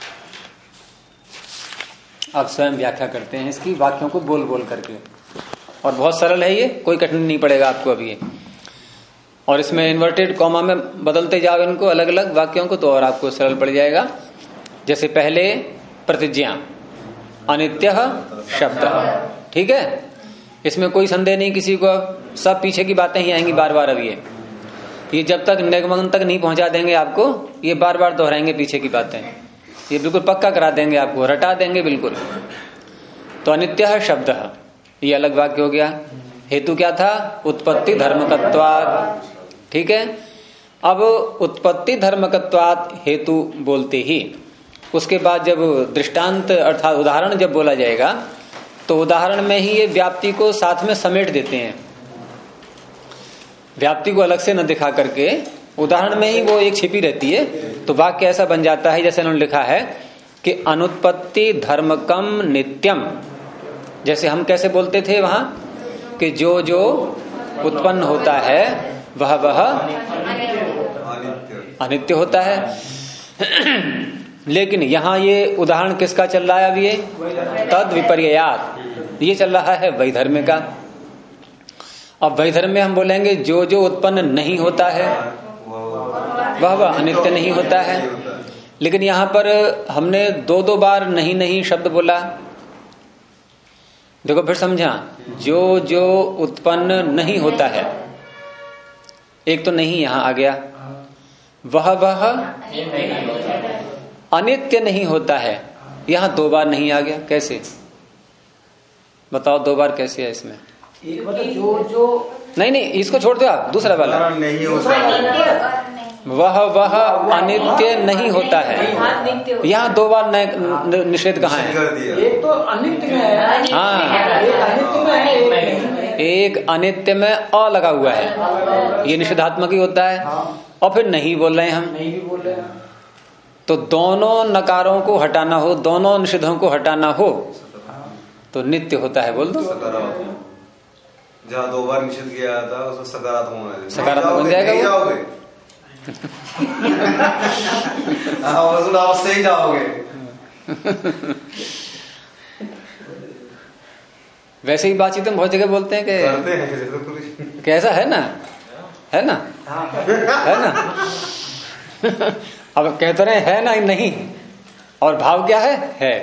अब स्वयं व्याख्या करते हैं इसकी, वाक्यों को बोल बोल करके। और बहुत सरल है ये, कोई कठिन नहीं पड़ेगा आपको अभी ये। और इसमें इन्वर्टेड कॉमा में बदलते जाओ इनको, अलग अलग वाक्यों को, तो और आपको सरल पड़ जाएगा। जैसे पहले प्रतिज्ञा, अनित्य शब्द, ठीक है, इसमें कोई संदेह नहीं किसी को। सब पीछे की बातें ही आएंगी बार बार। अब ये जब तक निगमन तक नहीं पहुंचा देंगे आपको, ये बार बार दोहराएंगे पीछे की बातें। ये बिल्कुल पक्का करा देंगे आपको, रटा देंगे बिल्कुल। तो अनित्य शब्द, ये अलग वाक्य हो गया। हेतु क्या था? उत्पत्ति धर्मकत्वात्, ठीक है। अब उत्पत्ति धर्मकत्वात् हेतु बोलते ही उसके बाद जब दृष्टांत अर्थात उदाहरण जब बोला जाएगा, तो उदाहरण में ही ये व्याप्ति को साथ में समेट देते हैं। व्याप्ति को अलग से न दिखा करके उदाहरण में ही वो एक छिपी रहती है। तो वाक्य ऐसा बन जाता है जैसे उन्होंने लिखा है कि अनुत्पत्ति धर्मकम नित्यम। जैसे हम कैसे बोलते थे वहां कि जो जो उत्पन्न होता है वह अनित्य होता है। लेकिन यहां ये उदाहरण किसका चल रहा है? अब ये तद विपर्यात, ये चल रहा है वैधर्म्य का। अब वैधर्म्य हम बोलेंगे जो जो उत्पन्न नहीं होता है वह अनित्य नहीं होता है। लेकिन यहां पर हमने दो बार नहीं शब्द बोला। देखो फिर समझा, जो जो उत्पन्न नहीं होता है, एक तो नहीं यहां आ गया, वह अनित्य नहीं होता है, यहां दो बार नहीं आ गया। कैसे बताओ? दो बार कैसे है इसमें? जो नहीं, इसको छोड़ दो आप, दूसरा वाला नहीं होता, वह अनित्य नहीं होता है। यहाँ दो बार निषेध कहाँ है? एक तो अनित्य में है, हाँ, एक अनित्य में अ लगा हुआ है, ये निषेधात्मक ही होता है। और फिर नहीं बोल रहे हैं हम, नहीं भी बोल रहे हैं। तो दोनों नकारों को हटाना हो, दोनों निषेधों को हटाना हो तो नित्य होता है। बोल दो, जहाँ दो बार निषेध किया था उसमें सकारात्मक बन जाएगा। जाओगे से ही जाओगे। वैसे ही बातचीत हम बहुत जगह बोलते हैं कि कैसा है ना, है ना, है ना। अब कहते रहे है ना, नहीं, और भाव क्या है।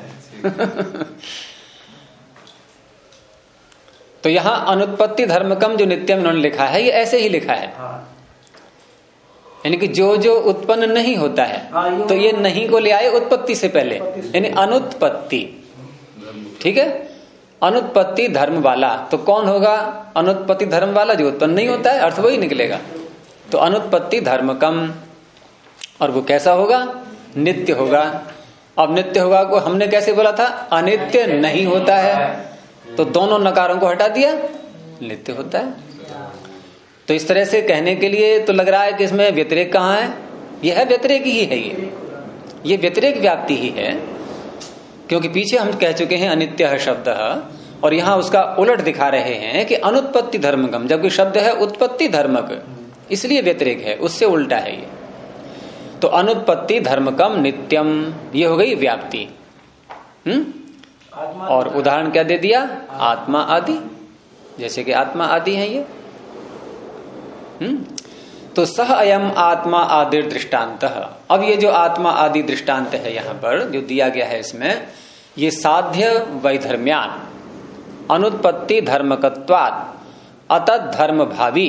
तो यहां अनुत्पत्ति धर्मकम जो नित्यम इन्होंने लिखा है, ये ऐसे ही लिखा है, यानी कि जो जो उत्पन्न नहीं होता है। तो ये नहीं को ले आए उत्पत्ति से पहले, यानी अनुत्पत्ति, ठीक है। अनुत्पत्ति धर्म वाला, तो कौन होगा अनुत्पत्ति धर्म वाला? जो उत्पन्न नहीं होता है, अर्थ वही निकलेगा। तो अनुत्पत्ति धर्मकम, और वो कैसा होगा? नित्य होगा। अब नित्य होगा को हमने कैसे बोला था, अनित्य नहीं होता है, तो दोनों नकारों को हटा दिया, नित्य होता है। तो इस तरह से कहने के लिए तो लग रहा है कि इसमें व्यतिरेक कहाँ है, यह व्यतिरेक ही है, ये व्यतिरेक व्याप्ति ही है, क्योंकि पीछे हम कह चुके हैं अनित्य है शब्द, और यहां उसका उलट दिखा रहे हैं कि अनुत्पत्ति धर्मकम, जबकि शब्द है उत्पत्ति धर्मक, इसलिए व्यतिरेक है, उससे उल्टा है ये। तो अनुत्पत्ति धर्मकम नित्यम, ये हो गई व्याप्ति। और उदाहरण क्या दे दिया, आत्मा आदि, जैसे कि आत्मा आदि है ये। तो सह अयम आत्मा आदि दृष्टांत। अब ये जो आत्मा आदि दृष्टांत है यहां पर जो दिया गया है, इसमें ये साध्य वैधर्म्यान अनुत्पत्ति धर्मकत्वात् अतत धर्म भावी,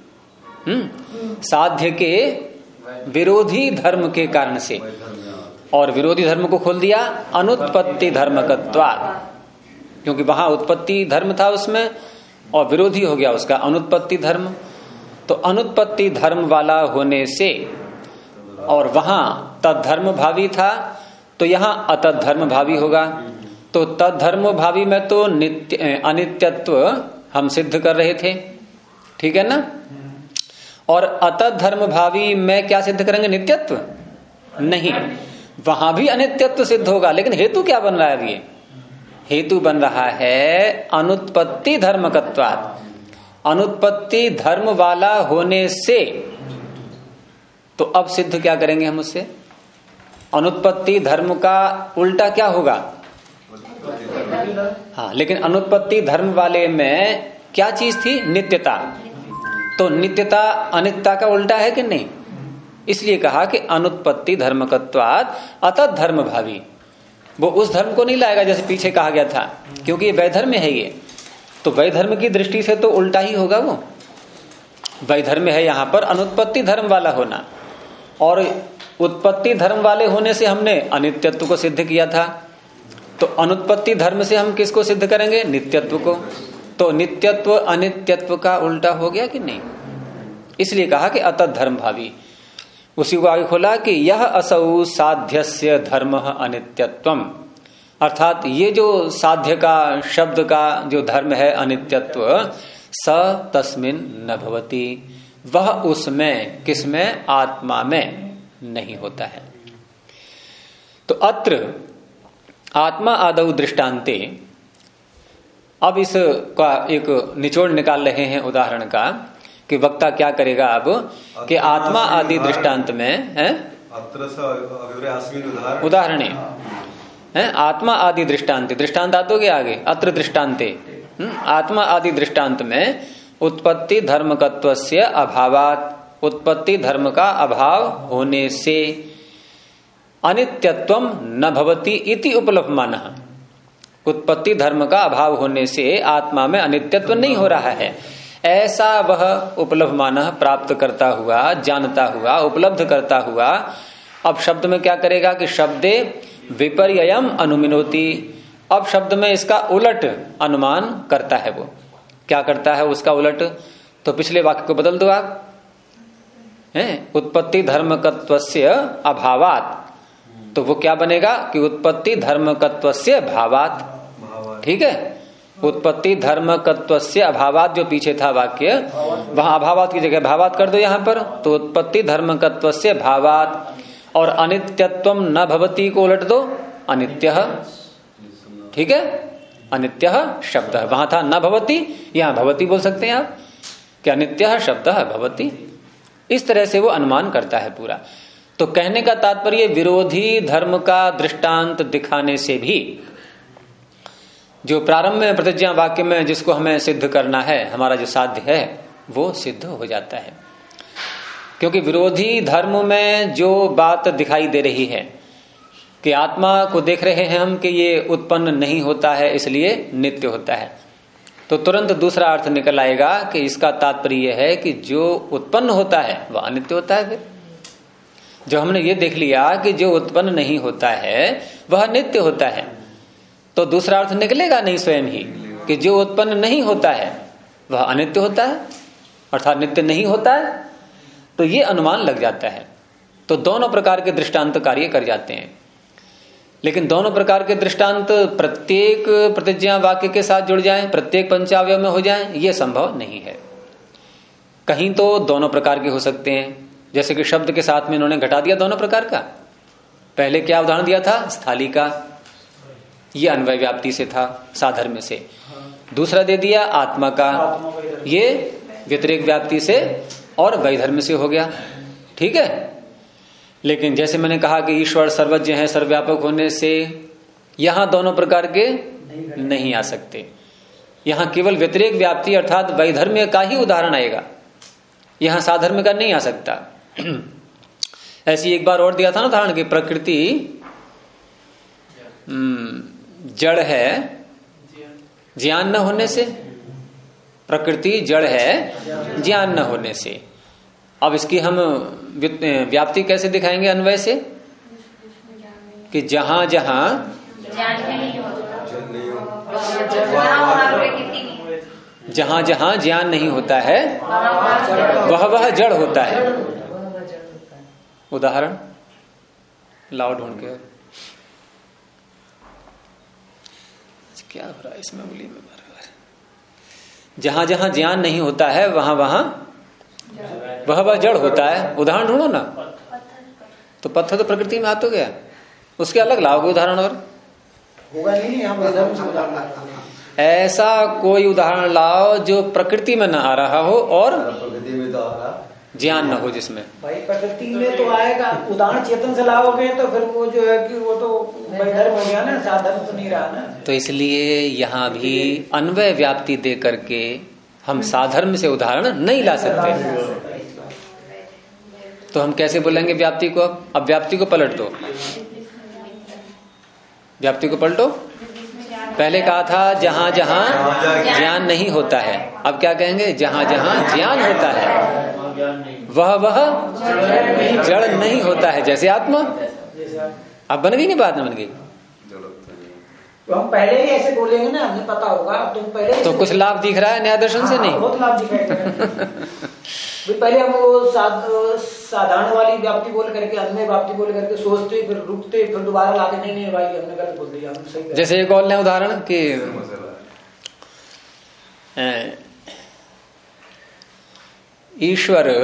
साध्य के विरोधी धर्म के कारण से, और विरोधी धर्म को खोल दिया अनुत्पत्ति धर्मकत्वात्, क्योंकि वहां उत्पत्ति धर्म था उसमें, और विरोधी हो गया उसका अनुत्पत्ति धर्म। तो अनुत्पत्ति धर्म वाला होने से, और वहां तद्धर्म भावी था, तो यहां अतत धर्म भावी होगा। तो तद्धर्म भावी में तो नित्य अनित्यत्व हम सिद्ध कर रहे थे, ठीक है ना, और अतत धर्म भावी में क्या सिद्ध करेंगे, नित्यत्व नहीं, वहां भी अनित्यत्व सिद्ध होगा, लेकिन हेतु क्या बन रहा है अभी, हेतु बन रहा है अनुत्पत्ति धर्मकत्वात्, अनुत्पत्ति धर्म वाला होने से। तो अब सिद्ध क्या करेंगे हम उससे, अनुत्पत्ति धर्म का उल्टा क्या होगा, हाँ, लेकिन अनुत्पत्ति धर्म वाले में क्या चीज थी, नित्यता, तो नित्यता अनित्यता का उल्टा है कि नहीं, इसलिए कहा कि अनुत्पत्ति धर्मकत्वात् अतत धर्म भावी, वो उस धर्म को नहीं लाएगा जैसे पीछे कहा गया था, क्योंकि ये वैधर्म है ये, तो वैधर्म की दृष्टि से तो उल्टा ही होगा, वो वैधर्म है यहां पर अनुत्पत्ति धर्म वाला होना, और उत्पत्ति धर्म वाले होने से हमने अनित्यत्व को सिद्ध किया था, तो अनुत्पत्ति धर्म से हम किसको सिद्ध करेंगे, नित्यत्व को, तो नित्यत्व अनित्यत्व का उल्टा हो गया कि नहीं, इसलिए कहा कि अतत धर्म भावी। उसी को आगे खोला कि यह असौ साध्यस्य धर्म अनित्यत्वम, अर्थात ये जो साध्य का शब्द का जो धर्म है अनित्यत्व, स तस्मिन न भवति, वह उसमें, किसमें, आत्मा में नहीं होता है। तो अत्र आत्मा आदौ दृष्टांते, अब इस का एक निचोड़ निकाल रहे हैं उदाहरण का, कि वक्ता क्या करेगा अब, कि आत्मा आदि दृष्टांत में है उदाहरण है, आत्मा आदि दृष्टांत, दृष्टांत आतोगे आगे, अत्र दृष्टांते, आत्मा आदि दृष्टांत में उत्पत्ति धर्मकत्वस्य अभावात, उत्पत्ति धर्म का अभाव होने से अनित्यत्वम न भवति इति उपलभमानः, उत्पत्ति धर्म का अभाव होने से आत्मा में अनित्यत्व नहीं हो रहा है, ऐसा वह उपलभमानः प्राप्त करता हुआ, जानता हुआ, उपलब्ध करता हुआ। अब शब्द में क्या करेगा कि शब्दे विपर्ययम अनुमिनोति, अब शब्द में इसका उलट अनुमान करता है, वो क्या करता है उसका उलट, तो पिछले वाक्य को बदल दो आप, उत्पत्ति धर्मकत्वस्य अभावात, तो वो क्या बनेगा कि उत्पत्ति धर्मकत्वस्य भावात, ठीक है, उत्पत्ति धर्मकत्वस्य अभावात जो पीछे था वाक्य, वहां अभावात की जगह भावात कर दो यहां पर, तो उत्पत्ति धर्मकत्वस्य भावात, और अनित्यत्वम न भवति को उलट दो अनित्यः, ठीक है, अनित्यः शब्द, वहां था न भवति, यहां भवति बोल सकते हैं आप, कि अनित्यः शब्द भवति, इस तरह से वो अनुमान करता है पूरा। तो कहने का तात्पर्य विरोधी धर्म का दृष्टांत दिखाने से भी जो प्रारंभ में प्रतिज्ञा वाक्य में जिसको हमें सिद्ध करना है, हमारा जो साध्य है, वो सिद्ध हो जाता है, क्योंकि विरोधी धर्म में जो बात दिखाई दे रही है कि आत्मा को देख रहे हैं हम कि ये उत्पन्न नहीं होता है इसलिए नित्य होता है, तो तुरंत दूसरा अर्थ निकल आएगा कि इसका तात्पर्य है कि जो उत्पन्न होता है वह अनित्य होता है। फिर जो हमने ये देख लिया कि जो उत्पन्न नहीं होता है वह नित्य होता है, तो दूसरा अर्थ निकलेगा नहीं स्वयं ही कि जो उत्पन्न नहीं होता है वह अनित्य होता है, अर्थात नित्य नहीं होता है, तो ये अनुमान लग जाता है। तो दोनों प्रकार के दृष्टांत कार्य कर जाते हैं। लेकिन दोनों प्रकार के दृष्टांत प्रत्येक प्रतिज्ञा वाक्य के साथ जुड़ जाएं, प्रत्येक पंचावयव में हो जाएं, यह संभव नहीं है। कहीं तो दोनों प्रकार के हो सकते हैं, जैसे कि शब्द के साथ में इन्होंने घटा दिया दोनों प्रकार का। पहले क्या उदाहरण दिया था? स्थाली का, ये अन्वय व्याप्ति से था, साधर्म्य से। दूसरा दे दिया आत्मा का, ये व्यतिरेक व्याप्ति से और वैधर्म्य से हो गया। ठीक है। लेकिन जैसे मैंने कहा कि ईश्वर सर्वज्ञ है, सर्वव्यापक होने से यहां दोनों प्रकार के नहीं आ सकते। यहां केवल व्यतिरेक व्याप्ति अर्थात वैधर्म्य का ही उदाहरण आएगा, यहां साधर्म्य का नहीं आ सकता। ऐसी एक बार और दिया था ना उदाहरण कि प्रकृति जड़ है ज्ञान न होने से, प्रकृति जड़ है ज्ञान न होने से। अब इसकी हम व्याप्ति कैसे दिखाएंगे अन्वय से? कि जहां जहां ज्ञान नहीं होता है वह जड़ होता है। उदाहरण लाओ ढूंढ के। क्या हो रहा है इसमें उंगली में बार-बार? जहां जहां ज्ञान नहीं होता है वहां वह जड़ होता है। उदाहरण ढूंढो ना। तो पत्थर तो प्रकृति में हाथ हो गया, उसके अलग लाओगे उदाहरण और होगा नहीं। ऐसा कोई उदाहरण लाओ जो प्रकृति में न आ रहा हो और प्रकृति में तो आ रहा, ज्ञान न हो जिसमें। भाई प्रकृति में तो आएगा, उदाहरण चेतन से लाओगे तो फिर वो जो है कि वो तो वैधर्म हो गया ना, साधर्म तो नहीं रहा ना। तो इसलिए यहाँ भी अन्वय व्याप्ति दे करके हम साधर्म से उदाहरण नहीं ला सकते। तो हम कैसे बोलेंगे व्याप्ति को? अब व्याप्ति को पलट दो, व्याप्ति को पलटो। पहले कहा था जहां जहां ज्ञान नहीं होता है, अब क्या कहेंगे? जहां जहां ज्ञान होता है वह जड़ नहीं होता है, जैसे आत्मा। अब बन गई नहीं बात? न बन गई? तो हम पहले ही ऐसे बोलेंगे ना, हमें पता होगा। तो पहले तो कुछ लाभ दिख रहा है न्याय दर्शन से? नहीं, बहुत लाभ दिखाएगा। पहले हम वो साधारण वाली व्याप्ति बोल करके, अन्य व्याप्ति बोल करके सोचते, फिर रुकते, फिर दोबारा लाके नहीं भाई हमने गलत बोल दिया, हम सही। जैसे एक और उदाहरण कि ईश्वर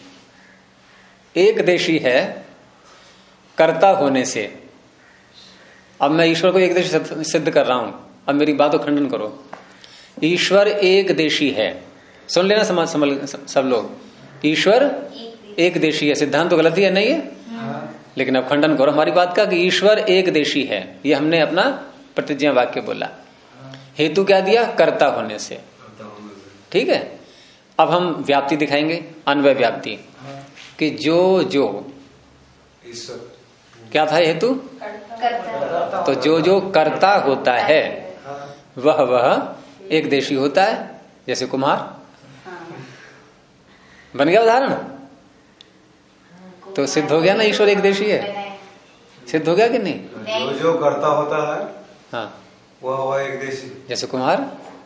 एक देशी है कर्ता होने से। अब मैं ईश्वर को एक देशी सिद्ध कर रहा हूं, अब मेरी बात को खंडन करो। ईश्वर एक देशी है, सुन लेना सब लोग। ईश्वर एक देशी है, सिद्धांत तो गलत ही है नहीं है, लेकिन अब खंडन करो हमारी बात का कि ईश्वर एक देशी है। ये हमने अपना प्रतिज्ञा वाक्य बोला। हेतु क्या दिया? कर्ता होने से। ठीक है। अब हम व्याप्ति दिखाएंगे, अन्वय व्याप्ति कि जो क्या था हेतु? तो जो कर्ता होता है वह एक देशी होता है, जैसे कुम्हार। बन गया उदाहरण? तो सिद्ध हो गया ना ईश्वर एक देशी है, सिद्ध हो गया कि नहीं? जो कर्ता होता है हाँ वह एक देशी, जैसे कुम्हार।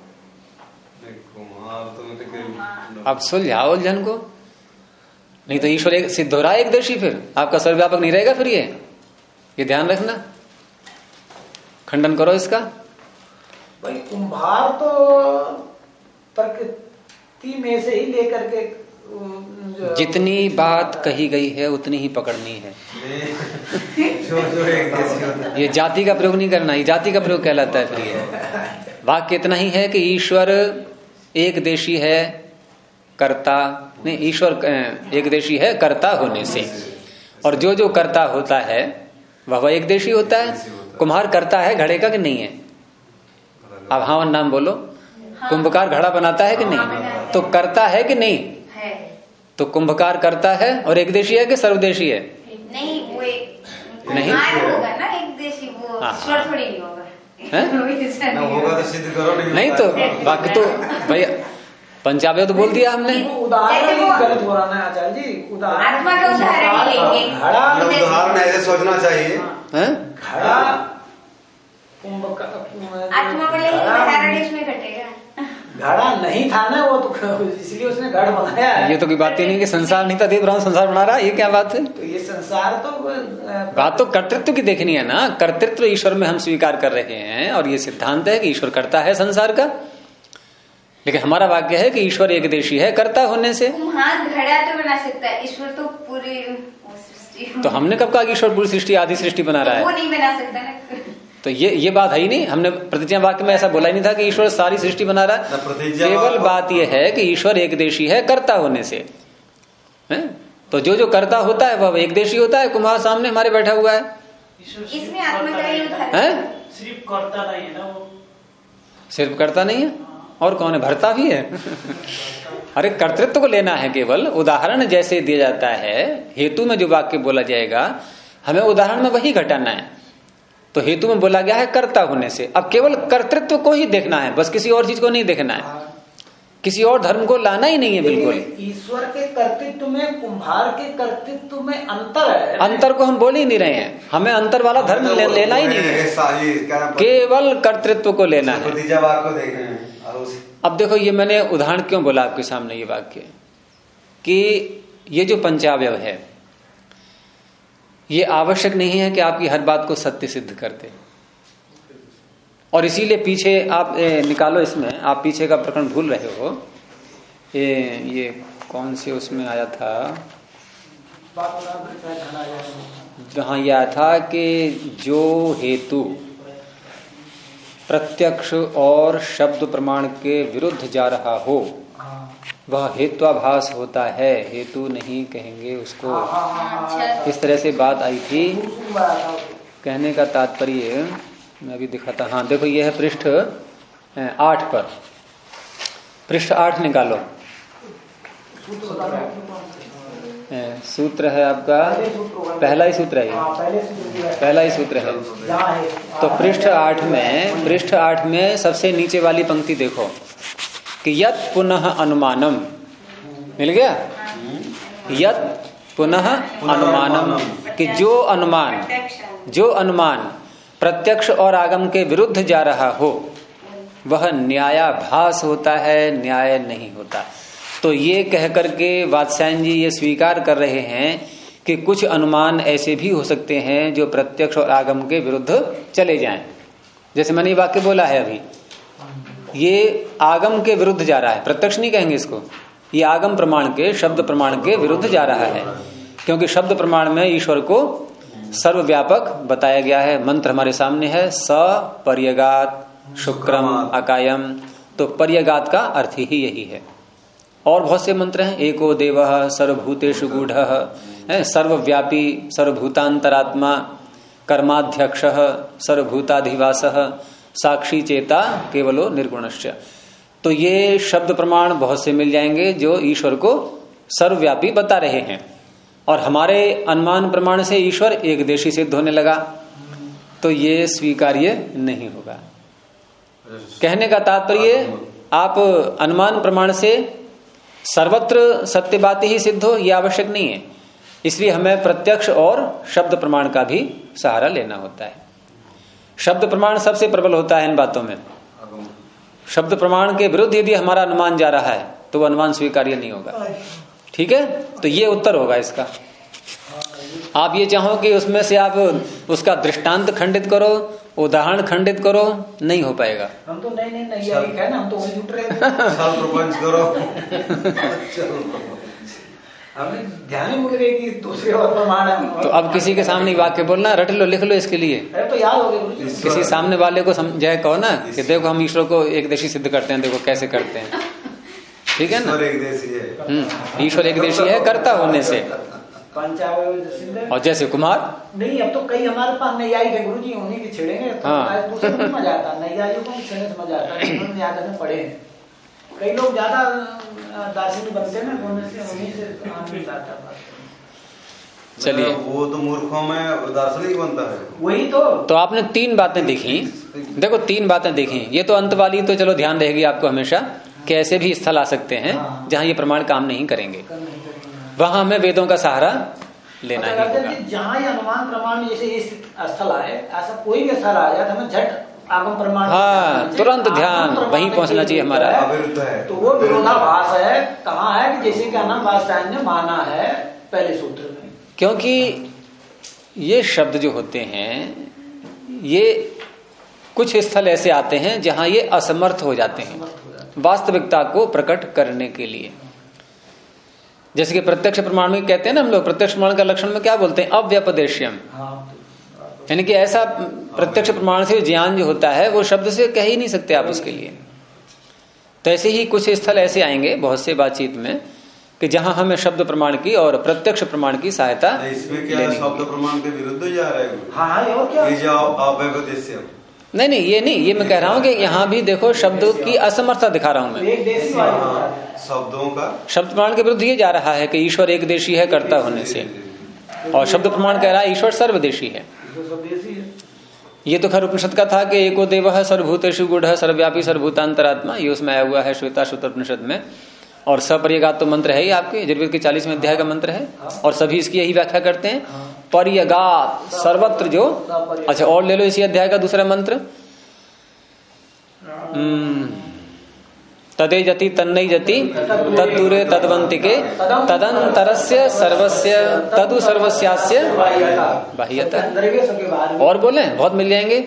तो अब सुलझाओ उलझन को, नहीं तो ईश्वर एक सिद्ध हो रहा है एक देशी, फिर आपका सर्वव्यापक नहीं रहेगा। फिर ये ध्यान रखना, खंडन करो इसका। भाई कुम्हार तो प्रकृति में से ही लेकर के जितनी बात कही गई है उतनी ही पकड़नी है। जो एक देशी होता है। ये जाति का प्रयोग नहीं करना, ये जाति का प्रयोग कहलाता है। फिर ये वाक्य इतना ही है कि ईश्वर एक देशी है कर्ता, नहीं, ईश्वर एक देशी है कर्ता होने से, और जो कर्ता होता है वह एक देशी होता है। कुम्हार करता है घड़े का कि नहीं है? अब हाँ नाम बोलो। कुंभकार घड़ा बनाता है कि नहीं? तो करता है कि नहीं? तो कुंभकार करता है और एक देशी है कि सर्वदेशी है? नहीं, वो नहीं होगा ना एक देशी, वो थोड़ी नहीं होगा। ना होगा तो सिद्ध करो। नहीं तो बाकी तो भैया पंचाबी तो बोल दिया हमने। उदाहरण गलत हो रहा ना आचार्य जी। आत्मा का उदाहरण लेंगे। उदाहरण ऐसे सोचना चाहिए। घड़ा आत्मा को लेंगे, उदाहरण इसमें घटेगा। घड़ा नहीं था ना वो, तो इसलिए उसने घट बनाया है। ये तो कोई बात ही नहीं कि संसार नहीं था, देव ब्रह्म संसार बना रहा है, ये क्या बात है? तो ये संसार तो बात तो कर्तृत्व की देखनी है ना। कर्तृत्व ईश्वर में हम स्वीकार कर रहे हैं और ये सिद्धांत है कि ईश्वर करता है संसार का, लेकिन हमारा वाक्य है कि ईश्वर एकदेशी है कर्ता होने से। कुम्हार घड़ा तो बना सकता है, ईश्वर तो पूरी सृष्टि। तो हमने कब कहा कि ईश्वर पूरी सृष्टि आदि सृष्टि बना रहा है? वो नहीं बना सकता ना। तो ये बात है ही नहीं। हमने प्रतिज्ञा वाक्य में ऐसा बोला ही नहीं था कि ईश्वर सारी सृष्टि बना रहा है। केवल बात यह है कि ईश्वर एकदेशी है कर्ता होने से, है? तो जो करता होता है वह एकदेशी होता है। कुम्हार सामने हमारे बैठा हुआ है, इसमें आत्मा का ही उदाहरण है? सिर्फ करता नहीं है ना वो, सिर्फ करता नहीं है और कौन है, भरता भी है। अरे कर्तृत्व को लेना है केवल। उदाहरण जैसे दिया जाता है, हेतु में जो वाक्य बोला जाएगा हमें उदाहरण में वही घटाना है। तो हेतु में बोला गया है कर्ता होने से, अब केवल कर्तृत्व को ही देखना है बस, किसी और चीज को नहीं देखना है, किसी और धर्म को लाना ही नहीं है बिल्कुल। ईश्वर के कर्तृत्व में कुम्हार के कर्तृत्व में अंतर है। अंतर को हम बोल ही नहीं रहे हैं, हमें अंतर वाला धर्म लेना ही नहीं है, केवल कर्तृत्व को लेना है। अब देखो ये मैंने उदाहरण क्यों बोला आपके सामने ये वाक्य, कि ये जो पंचावयव है ये आवश्यक नहीं है कि आपकी हर बात को सत्य सिद्ध करते, और इसीलिए पीछे आप निकालो, इसमें आप पीछे का प्रकरण भूल रहे हो। ये कौन से उसमें आया था जहां यह आया था कि जो हेतु प्रत्यक्ष और शब्द प्रमाण के विरुद्ध जा रहा हो वह हेत्वाभास होता है, हेतु नहीं कहेंगे उसको। इस तरह से बात आई थी। कहने का तात्पर्य मैं अभी दिखाता, हाँ देखो ये है पृष्ठ 8 पर, पृष्ठ 8 निकालो। सूत्र है आपका, पहला ही सूत्र है, पहला ही सूत्र है। तो पृष्ठ 8 में सबसे नीचे वाली पंक्ति देखो कि यत् पुनः अनुमानम, मिल गया? यत् पुनः अनुमानम, कि जो अनुमान प्रत्यक्ष और आगम के विरुद्ध जा रहा हो वह न्यायाभास होता है, न्याय नहीं होता। तो ये कह करके वात्स्यायन जी ये स्वीकार कर रहे हैं कि कुछ अनुमान ऐसे भी हो सकते हैं जो प्रत्यक्ष और आगम के विरुद्ध चले जाएं। जैसे मैंने ये वाक्य बोला है अभी, ये आगम के विरुद्ध जा रहा है, प्रत्यक्ष नहीं कहेंगे इसको, ये आगम प्रमाण के, शब्द प्रमाण के विरुद्ध जा रहा है, क्योंकि शब्द प्रमाण में ईश्वर को सर्वव्यापक बताया गया है। मंत्र हमारे सामने है, स पर्यगात शुक्रम अकायम, तो पर्यगात का अर्थ ही यही है। और बहुत से मंत्र हैं, एको देवः सर्वभूतेषु गूढ़ः, सर्वव्यापी सर्वभूतांतरात्मा, कर्माध्यक्षः सर्वभूताधिवासः, साक्षी चेता केवलो निर्गुणश्च। तो ये शब्द प्रमाण बहुत से मिल जाएंगे जो ईश्वर को सर्वव्यापी बता रहे हैं, और हमारे अनुमान प्रमाण से ईश्वर एकदेशी सिद्ध होने लगा, तो ये स्वीकार्य नहीं होगा। कहने का तात्पर्य, आप अनुमान प्रमाण से सर्वत्र सत्य बात ही सिद्ध हो ये आवश्यक नहीं है, इसलिए हमें प्रत्यक्ष और शब्द प्रमाण का भी सहारा लेना होता है। शब्द प्रमाण सबसे प्रबल होता है इन बातों में। शब्द प्रमाण के विरुद्ध यदि हमारा अनुमान जा रहा है तो वह अनुमान स्वीकार्य नहीं होगा। ठीक है, तो ये उत्तर होगा इसका। आप ये चाहो कि उसमें से आप उसका दृष्टांत खंडित करो, उदाहरण खंडित करो, नहीं हो पाएगा। हम तो नहीं है ना, हम तो वही जुट रहे करो। हमें ध्यान ही भूल गए कि दूसरे और प्रमाण है। तो अब किसी के सामने वाक्य बोलना, रट लो, लिख लो इसके लिए। तो याद हो गया, किसी सामने वाले को समझाए, कहो ना कि देखो हम ईश्वर को एकदेशी सिद्ध करते हैं, देखो कैसे करते हैं। ठीक है ना, ईश्वर एकदेशी है कर्ता होने से। और जैसे कुमार नहीं, अब तो कई हमारे पास नैयायिक है गुरुजी, उन्हीं की छेड़ेंगे तो दूसरे को समझ आता है, नैयायिकों को छेड़ने समझ आता है, याद में पढ़े हैं। कई लोग ज्यादा दार्शनिक बनते हैं ना, उन्हीं से आता। चलिए, वो तो मूर्खों में दार्शनिक बनता है, वही तो आपने 3 बातें देखी। देखो 3 बातें देखी, ये तो अंत वाली तो चलो ध्यान रहेगी आपको हमेशा कि ऐसे भी स्थल आ सकते हैं जहां ये प्रमाण काम नहीं करेंगे, वहां हमें वेदों का सहारा लेना ही होगा। जहाँ ये अनुमान प्रमाण जैसे ये स्थल आए, ऐसा कोई भी स्थल आ जाए तो हमें झट आगम प्रमाण, हाँ तुरंत ध्यान वहीं पहुंचना चाहिए हमारा। तो वो विरोधाभास है। कहाँ है कि जैसे क्या नाम वात्स्यायन ने माना है पहले सूत्र में, क्योंकि ये शब्द जो होते हैं ये कुछ स्थल ऐसे आते हैं जहां ये असमर्थ हो जाते हैं वास्तविकता को प्रकट करने के लिए। जैसे कि प्रत्यक्ष प्रमाण में कहते हैं ना हम लोग, प्रत्यक्ष प्रमाण का लक्षण में क्या बोलते हैं, अव्यपदेश्यम, यानी कि ऐसा प्रत्यक्ष प्रमाण से ज्ञान जो होता है वो शब्द से कह ही नहीं सकते आप उसके लिए। तो ऐसे ही कुछ स्थल ऐसे आएंगे बहुत से बातचीत में कि जहां हमें शब्द प्रमाण की और प्रत्यक्ष प्रमाण की सहायता। इसमें क्या शब्द प्रमाण के विरुद्ध जा रहा है? हाँ, और क्या? नहीं, ये नहीं, ये मैं कह रहा हूँ कि यहाँ भी देखो शब्दों की असमर्थता दिखा रहा हूँ मैं। शब्दों का शब्द प्रमाण के विरुद्ध ये जा रहा है कि ईश्वर एक देशी है कर्ता होने से, और शब्द प्रमाण कह रहा है ईश्वर सर्वदेशी है। ये तो खैर उपनिषद का था कि एको देवः सर्वभूतेषु गूढ़ः सर्वव्यापी सर्वभूतांतरात्मा, ये उसमें आया हुआ है श्वेता सूत्र उपनिषद में। और सपर्यगात तो मंत्र है ही आपके यजुर्वेद के 40वें अध्याय का मंत्र है, और सभी इसकी यही व्याख्या करते हैं। पर्यगात सर्वत्र जो, अच्छा और ले लो इसी अध्याय का दूसरा मंत्र, तदे जति तन्नई जति तद्दूरे तद्वंतिके तदंतरस्य सर्वस्य तदु सर्वस्यास्य बाह्यता। और बोले बहुत मिल जाएंगे।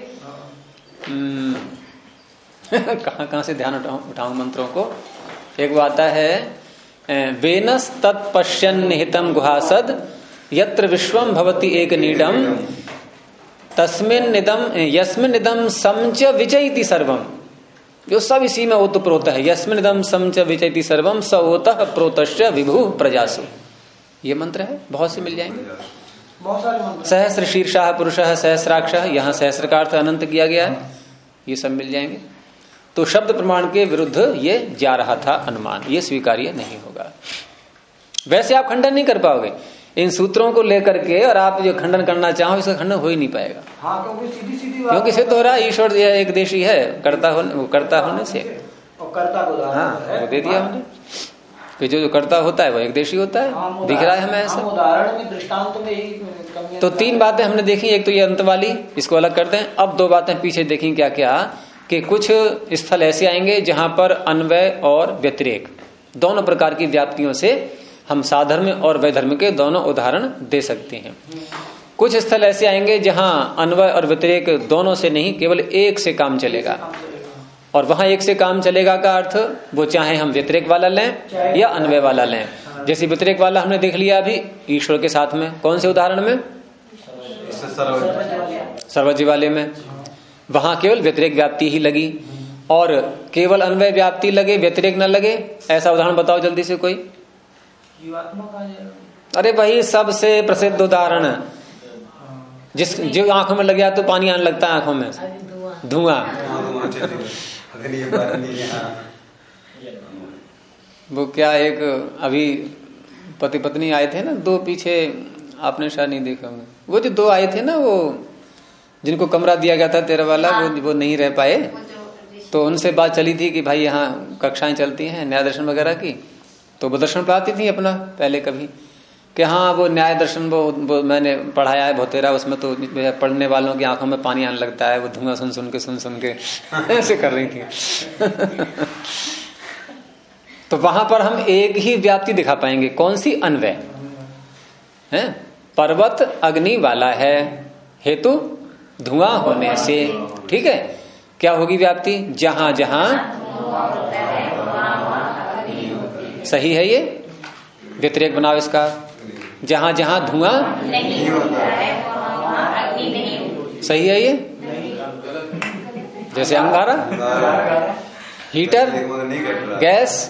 कहाँ से ध्यान उठाऊं मंत्रों को। एक वो आता है वेनस तत्पश्यन् निहितम गुहासद यत्र विश्वम भवति एक नीडम तस्मिन् निदम यस्मिन् निदम समच विजयति सर्वम, जो सब इसी में ओतप्रोत है। यस्मिन् निदम समच विजयति सर्वम स ओतः प्रोतश्च विभु प्रजासु, ये मंत्र है, बहुत से मिल जाएंगे। बहुत सारे मंत्र। सहस्र शीर्षः पुरुषः सहस्राक्षः, यहाँ सहस्र का अर्थ अनंत किया गया है, ये सब मिल जाएंगे। तो शब्द प्रमाण के विरुद्ध ये जा रहा था अनुमान, ये स्वीकार्य नहीं होगा। वैसे आप खंडन नहीं कर पाओगे इन सूत्रों को लेकर के, और आप जो खंडन करना चाहो इसका खंडन हो ही नहीं पाएगा। हाँ, क्योंकि क्योंकि सिद्ध हो रहा है ईश्वर एक देशी है कर्ता होने से, और कर्ता को हाँ वो दे दिया हमने कि जो कर्ता होता है वो एक देशी होता है। हाँ, दिख रहा है हमें ऐसा। उदाहरण में दृष्टांत में यही तो 3 बातें हमने देखी, एक तो ये अंत वाली, इसको अलग करते हैं। अब 2 बातें पीछे देखी क्या क्या, कि कुछ स्थल ऐसे आएंगे जहां पर अन्वय और व्यतिरेक दोनों प्रकार की व्याप्तियों से हम साधर्म और वैधर्म के दोनों उदाहरण दे सकते हैं। कुछ स्थल ऐसे आएंगे जहां अन्वय और व्यतिरेक दोनों से नहीं, केवल एक से काम चलेगा। और वहां एक से काम चलेगा का अर्थ वो चाहे हम व्यतिरेक वाला लें या अन्वय वाला लें। जैसे व्यतिरेक वाला हमने देख लिया अभी ईश्वर के साथ में, कौन से उदाहरण में, सर्वज्ञ वाले में, वहां केवल व्यतिरेक व्याप्ति ही लगी। और केवल अन्वय व्याप्ति लगे व्यतिरेक न लगे, ऐसा उदाहरण बताओ जल्दी से कोई। अरे भाई सबसे प्रसिद्ध उदाहरण, जो आंखों में लग गया तो पानी आने लगता है आंखों में, धुआं। वो क्या, एक अभी पति पत्नी आए थे ना 2 पीछे, आपने शायद नहीं देखा होंगे, वो जो 2 आए थे ना, वो जिनको कमरा दिया गया था 13 वाला, वो नहीं रह पाए। तो उनसे बात चली थी कि भाई यहाँ कक्षाएं चलती हैं न्याय दर्शन वगैरह की, तो वो दर्शन पढ़ाती थी अपना पहले कभी, कि हाँ वो न्याय दर्शन वो मैंने पढ़ाया है भोतेरा, उसमें तो पढ़ने वालों की आंखों में पानी आने लगता है, वो धुआं सुन के ऐसे कर रही थी। तो वहां पर हम एक ही व्याप्ति दिखा पाएंगे, कौन सी, अन्वय है। पर्वत अग्नि वाला है, हेतु धुआं होने से, ठीक है। क्या होगी व्याप्ति, जहां जहां, सही है ये, व्यतिरेक बनाओ इसका, जहां जहां धुआं नहीं होता है वहां अग्नि नहीं होती, सही है ये। जैसे अंगारा, हीटर, गैस,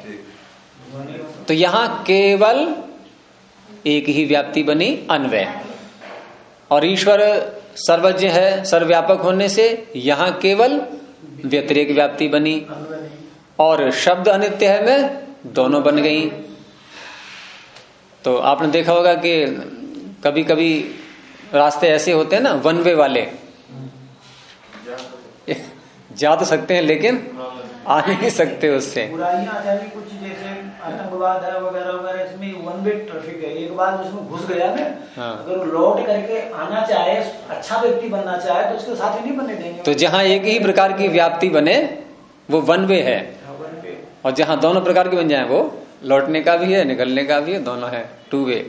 तो यहां केवल एक ही व्याप्ति बनी, अन्वय। और ईश्वर सर्वज्ञ है सर्वव्यापक होने से यहां केवल व्यतिरेक व्याप्ति बनी। और शब्द अनित्य है में दोनों बन गई। तो आपने देखा होगा कि कभी कभी रास्ते ऐसे होते हैं ना वन वे वाले, जा तो सकते हैं लेकिन आ नहीं सकते उससे। बुराइयां आ जाएगी कुछ, जैसे आतंकवाद है वगैरह वगैरह, इसमें वन वे ट्रैफिक है, एक बार उसमें घुस गया ना, अगर वो लौट करके आना चाहे, अच्छा व्यक्ति बनना चाहे तो उसके साथ ही नहीं बनने देंगे। तो जहाँ एक ही प्रकार की व्याप्ति बने वो वन वे है, और जहाँ दोनों प्रकार के बन जाए वो लौटने का भी है, निकलने का भी है, दोनों है, टू वे।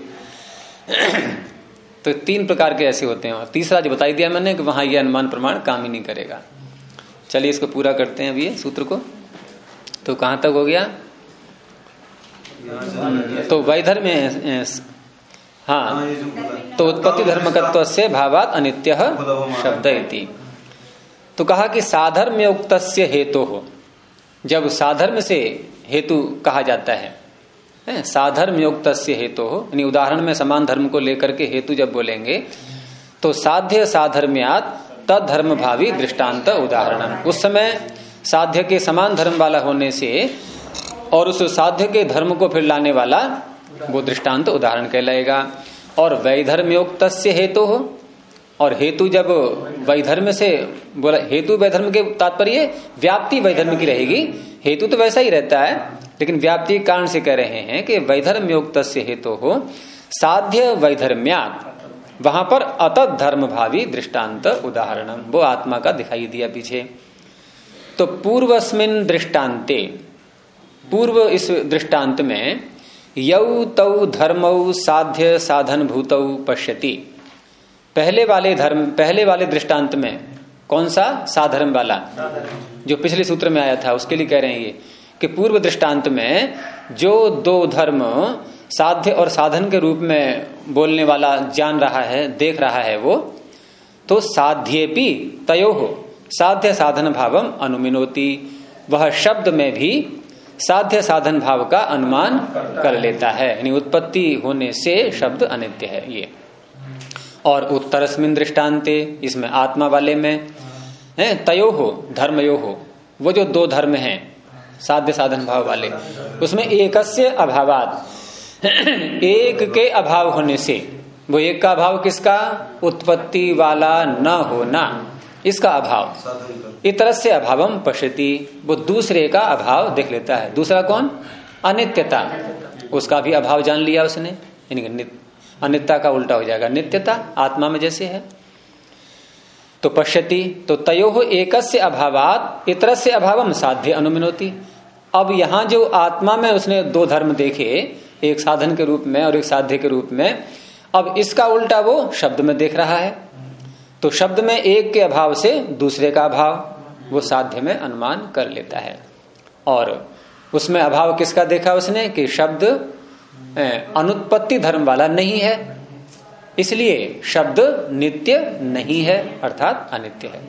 तो 3 प्रकार के ऐसे होते हैं। और तीसरा जो बताई दिया मैंने कि वहां ये अनुमान प्रमाण काम ही नहीं करेगा। चलिए इसको पूरा करते हैं अभी ये सूत्र को। तो कहां तक हो गया? तो वैधर्म्य, हाँ, तो उत्पत्ति धर्मकत्व से भावात अनित्य शब्द इति। तो कहा कि साधर्म्य उक्तस्य हेतु हो, जब साधर्म से हेतु कहा जाता है, साधर्म्य उक्तस्य हेतु हो, यानी उदाहरण में समान धर्म को लेकर के हेतु जब बोलेंगे तो साध्य साधर्म्यात तद धर्म भावी दृष्टांत उदाहरण, उस समय साध्य के समान धर्म वाला होने से और उस साध्य के धर्म को फिर लाने वाला वो दृष्टांत उदाहरण कहलाएगा। और वैधर्म्योक्तस्य हेतु हो, और हेतु जब वैधर्म से बोला, हेतु वैधर्म के तात्पर्य व्याप्ति वैधर्म की रहेगी, हेतु तो वैसा ही रहता है लेकिन व्याप्ति कारण से कह रहे हैं कि वैधर्म्योक्तस्य हेतु हो साध्य वैधर्म्यात्, वहां पर अतत धर्म भावी दृष्टांत उदाहरण, वो आत्मा का दिखाई दिया पीछे। तो पूर्वस्मिन दृष्टांते, पूर्व इस दृष्टांत में यौ तौ धर्मौ साध्य साधन भूतौ पश्यति, पहले वाले दृष्टांत में कौन सा? साधर्म वाला, जो पिछले सूत्र में आया था उसके लिए कह रहे हैं ये कि पूर्व दृष्टांत में जो 2 धर्म साध्य और साधन के रूप में बोलने वाला जान रहा है, देख रहा है वो, तो साध्येपि तयोः साध्य साधन भावम अनुमिनोति, वह शब्द में भी साध्य साधन भाव का अनुमान कर लेता है, यानी उत्पत्ति होने से शब्द अनित्य है ये। और उत्तरस्मिन दृष्टांते, इसमें आत्मा वाले में है तयोः धर्मयोः, वो जो 2 धर्म हैं साध्य साधन भाव वाले, उसमें एकस्य अभावात, एक के अभाव होने से, वो एक का अभाव किसका? उत्पत्ति वाला न होना, इसका अभाव। इतरस्य अभावम पश्यति, वो दूसरे का अभाव देख लेता है। दूसरा कौन? अनित्यता, उसका भी अभाव जान लिया उसने, यानी अनित्यता का उल्टा हो जाएगा नित्यता, आत्मा में जैसे है। तो पश्यति, तो तयोः एकस्य अभावात इतरस्य अभावम साध्य अनुमिनोति। अब यहां जो आत्मा में उसने 2 धर्म देखे, एक साधन के रूप में और एक साध्य के रूप में, अब इसका उल्टा वो शब्द में देख रहा है। तो शब्द में एक के अभाव से दूसरे का अभाव वो साध्य में अनुमान कर लेता है। और उसमें अभाव किसका देखा उसने? कि शब्द अनुत्पत्ति धर्म वाला नहीं है, इसलिए शब्द नित्य नहीं है, अर्थात अनित्य है।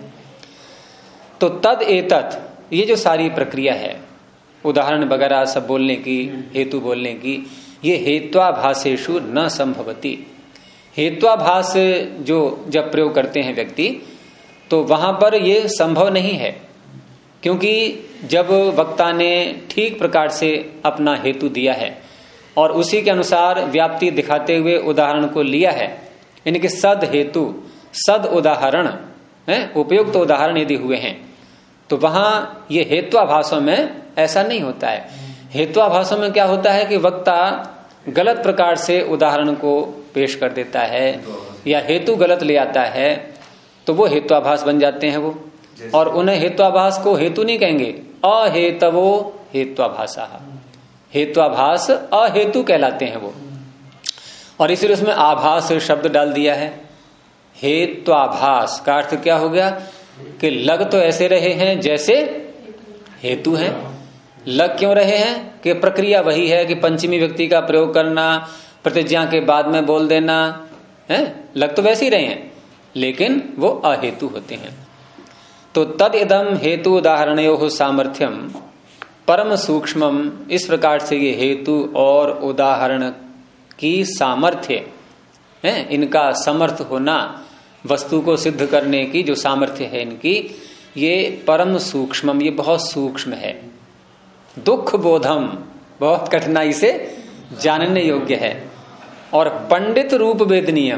तो तद एतत्, ये जो सारी प्रक्रिया है उदाहरण वगैरह सब बोलने की, हेतु बोलने की, ये हेत्वाभासेषु न संभवति। हेत्वाभास जो जब प्रयोग करते हैं व्यक्ति, तो वहां पर ये संभव नहीं है, क्योंकि जब वक्ता ने ठीक प्रकार से अपना हेतु दिया है और उसी के अनुसार व्याप्ति दिखाते हुए उदाहरण को लिया है, यानी कि सद हेतु सद उदाहरण है, उपयुक्त उदाहरण यदि हुए हैं, तो वहां ये हेत्वाभासों में ऐसा नहीं होता है। हेत्वाभासों में क्या होता है कि वक्ता गलत प्रकार से उदाहरण को पेश कर देता है या हेतु गलत ले आता है, तो वो हेत्वाभास बन जाते हैं वो, और उन्हें हेत्वाभास को हेतु नहीं कहेंगे, अहेतवो हेत्वाभासा, हेत्वाभास अहेतु कहलाते हैं वो। और इसलिए उसमें आभास शब्द डाल दिया है। हेत्वाभास का अर्थ क्या हो गया कि लग तो ऐसे रहे हैं जैसे हेतु हैं। लग क्यों रहे हैं? कि प्रक्रिया वही है कि पंचमी व्यक्ति का प्रयोग करना, प्रतिज्ञा के बाद में बोल देना है, लग तो वैसे ही रहे हैं लेकिन वो अहेतु होते हैं। तो तद इदम हेतु उदाहरणयोः सामर्थ्यम परम सूक्ष्मम, इस प्रकार से ये हेतु और उदाहरण की सामर्थ्य है, इनका समर्थ होना, वस्तु को सिद्ध करने की जो सामर्थ्य है इनकी, ये परम सूक्ष्मम, ये बहुत सूक्ष्म है। दुख बोधम, बहुत कठिनाई से जानने योग्य है। और पंडित रूप वेदनीयम,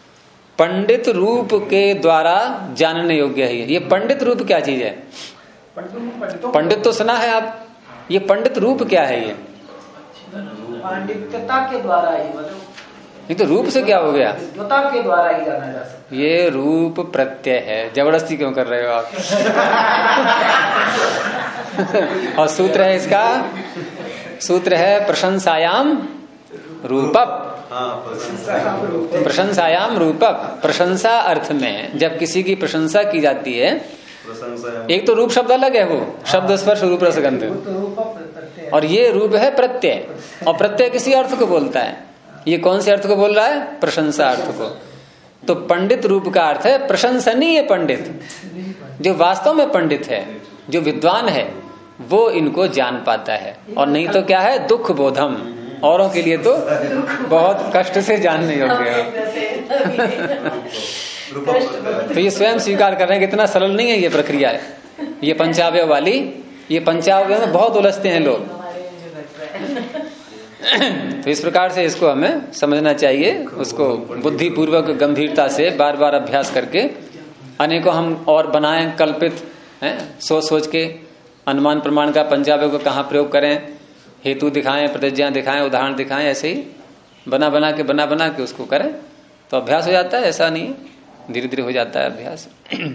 पंडित रूप के द्वारा जानने योग्य है। ये पंडित रूप क्या चीज है? पंडित तो सुना है आप, ये पंडित रूप क्या है? ये पांडित्यता के द्वारा ही, मतलब ये तो रूप से क्या हो गया? विद्वता के द्वारा ही जाना जा सकता है। ये रूप प्रत्यय है, जबरदस्ती क्यों कर रहे हो आप? और सूत्र है इसका, सूत्र है प्रशंसायाम रूपक। प्रशंसायाम रूपक, प्रशंसा अर्थ में जब किसी की प्रशंसा की जाती है, एक तो रूप शब्द अलग है, वो शब्द स्पर्श रूप रसगंध, और ये रूप है प्रत्यय, और प्रत्यय किसी अर्थ को बोलता है। ये कौन से अर्थ को बोल रहा है? प्रशंसा अर्थ को। तो पंडित रूप का अर्थ है प्रशंसनीय पंडित, जो वास्तव में पंडित है, जो विद्वान है, वो इनको जान पाता है। और नहीं तो क्या है? दुख बोधम, औरों के लिए तो बहुत कष्ट से जानने योग्य है। तो ये स्वयं स्वीकार कर रहे हैं, कितना सरल नहीं है ये प्रक्रिया है, ये पंचावयव वाली। ये पंचावयव में बहुत उलझते हैं लोग। तो इस प्रकार से इसको हमें समझना चाहिए, उसको बुद्धि पूर्वक गंभीरता से बार बार अभ्यास करके अनेकों हम और बनाएं कल्पित हैं, सोच सोच के अनुमान प्रमाण का पंचावयव को कहाँ प्रयोग करें, हेतु दिखाएं, प्रतिज्ञा दिखाएं, उदाहरण दिखाएं, ऐसे ही बना बना के उसको करें तो अभ्यास हो जाता है। ऐसा नहीं, धीरे धीरे हो जाता है अभ्यास।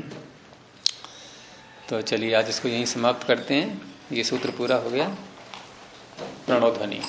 तो चलिए आज इसको यहीं समाप्त करते हैं। ये सूत्र पूरा हो गया। प्रणव ध्वनि।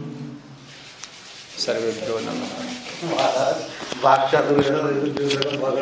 सर्वेभ्यो नमः।